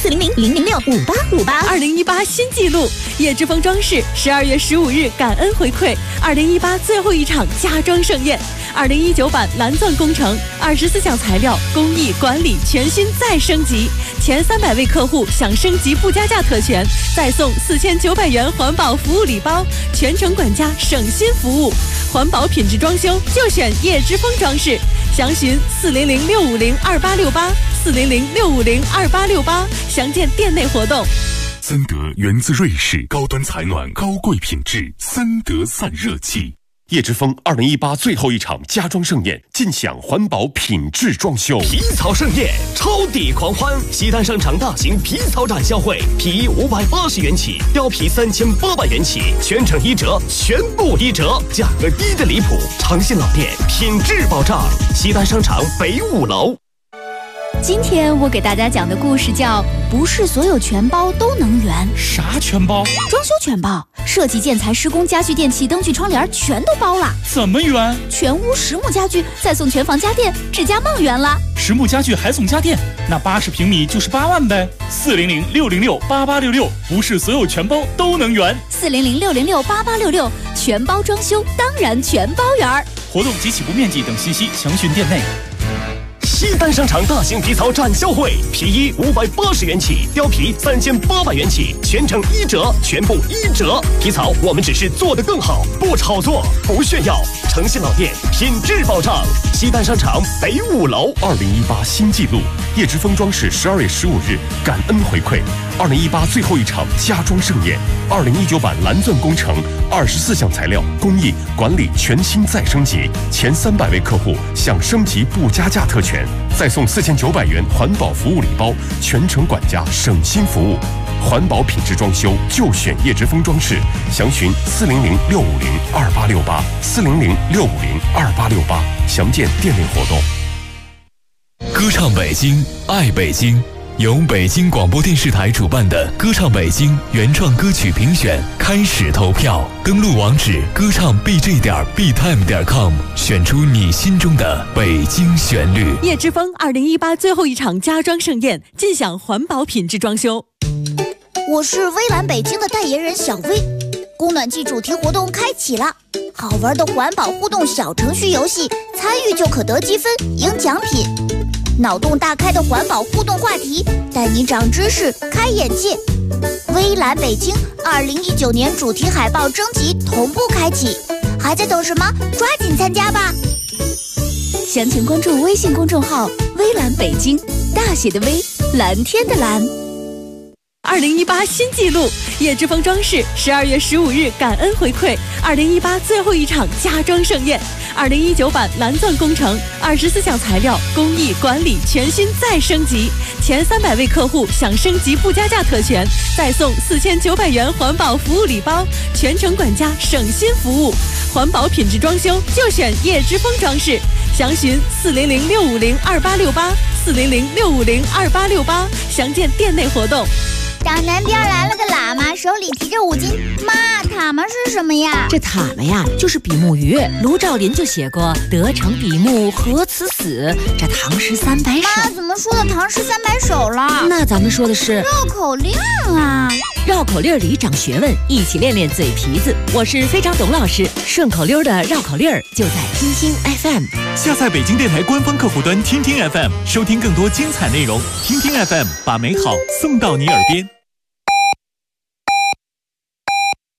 ，400-006-5858。2018新纪录，叶之峰装饰12月15日感恩回馈2018最后一场家装盛宴。2019版蓝钻工程，24项材料工艺管理全新再升级，前300位客户享升级不加价特权，再送4900元环保服务礼包，全程管家省心服务，环保品质装修就选叶之峰装饰。详询400-650-2868，400-650-2868，详见店内活动。 森德源自瑞士，高端采暖，高贵品质，森德散热器。 叶之峰2018最后一场家装盛宴，尽享环保品质装修。 皮草盛宴，超抵狂欢！西单商场大型皮草展销会，皮衣580元起，貂皮3800元起，全程1折，全部1折，价格低的离谱。长信老店，品质保障。西单商场北5楼。 今天我给大家讲的故事叫不是所有全包都能圆。 啥全包？ 装修全包，设计、建材、施工、家具、电器、灯具、窗帘全都包了。 怎么圆？ 全屋实木家具，再送全房家电，指甲梦圆了。 实木家具还送家电，那80平米就是8万呗。400-606-8866，不是所有全包都能圆。 400-606-8866，全包装修当然全包圆。 活动及起步面积等信息详询店内。 西单商场大型皮草展销会，皮衣580元起，貂皮3800元起，全程1折，全部1折。皮草我们只是做得更好，不炒作，不炫耀。诚信老店，品质保障。西单商场北5楼。2018新纪录，叶之峰装饰12月15日感恩回馈2018最后一场家装盛宴。2019版蓝钻工程24项材料工艺管理全新再升级，前300位客户享升级不加价特权，再送4900元环保服务礼包，全程管家省心服务。环保品质装修就选叶之峰装饰，详询400-650-2868，400-650-2868，详见店内活动。 歌唱北京，爱北京， 由北京广播电视台主办的歌唱北京原创歌曲评选开始投票，登录网址歌唱 bj.btime.com， 选出你心中的北京旋律。 叶之峰2018最后一场家装盛宴，尽享环保品质装修。 我是微蓝北京的代言人小薇，供暖季主题活动开启了，好玩的环保互动小程序游戏，参与就可得积分赢奖品。脑洞大开的环保互动话题，带你长知识开眼界。微蓝北京2019年主题海报征集同步开启，还在等什么？抓紧参加吧！详情关注微信公众号微蓝北京，大写的微，蓝天的蓝。 2018新纪录，叶之峰装饰12月15日感恩回馈2018最后一场家装盛宴，2019版蓝钻工程24项材料工艺管理全新再升级，前300位客户享升级附加价特权，再送4900元环保服务礼包，全程管家省心服务，环保品质装修就选叶之峰装饰，详询400-650-2868，400-650-2868，详见店内活动。 大南边来了个喇嘛，手里提着5斤。妈，塔嘛是什么呀？ 这塔嘛呀，就是比目鱼。卢照邻就写过“得成比目何辞死”，这唐诗300首。 妈，怎么说的唐诗300首了？ 那咱们说的是绕口令啊！ 绕口令里长学问，一起练练嘴皮子。我是非常董老师，顺口溜的绕口令就在听听 FM。 下载北京电台官方客户端听听 FM， 收听更多精彩内容。听听 FM， 把美好送到你耳边。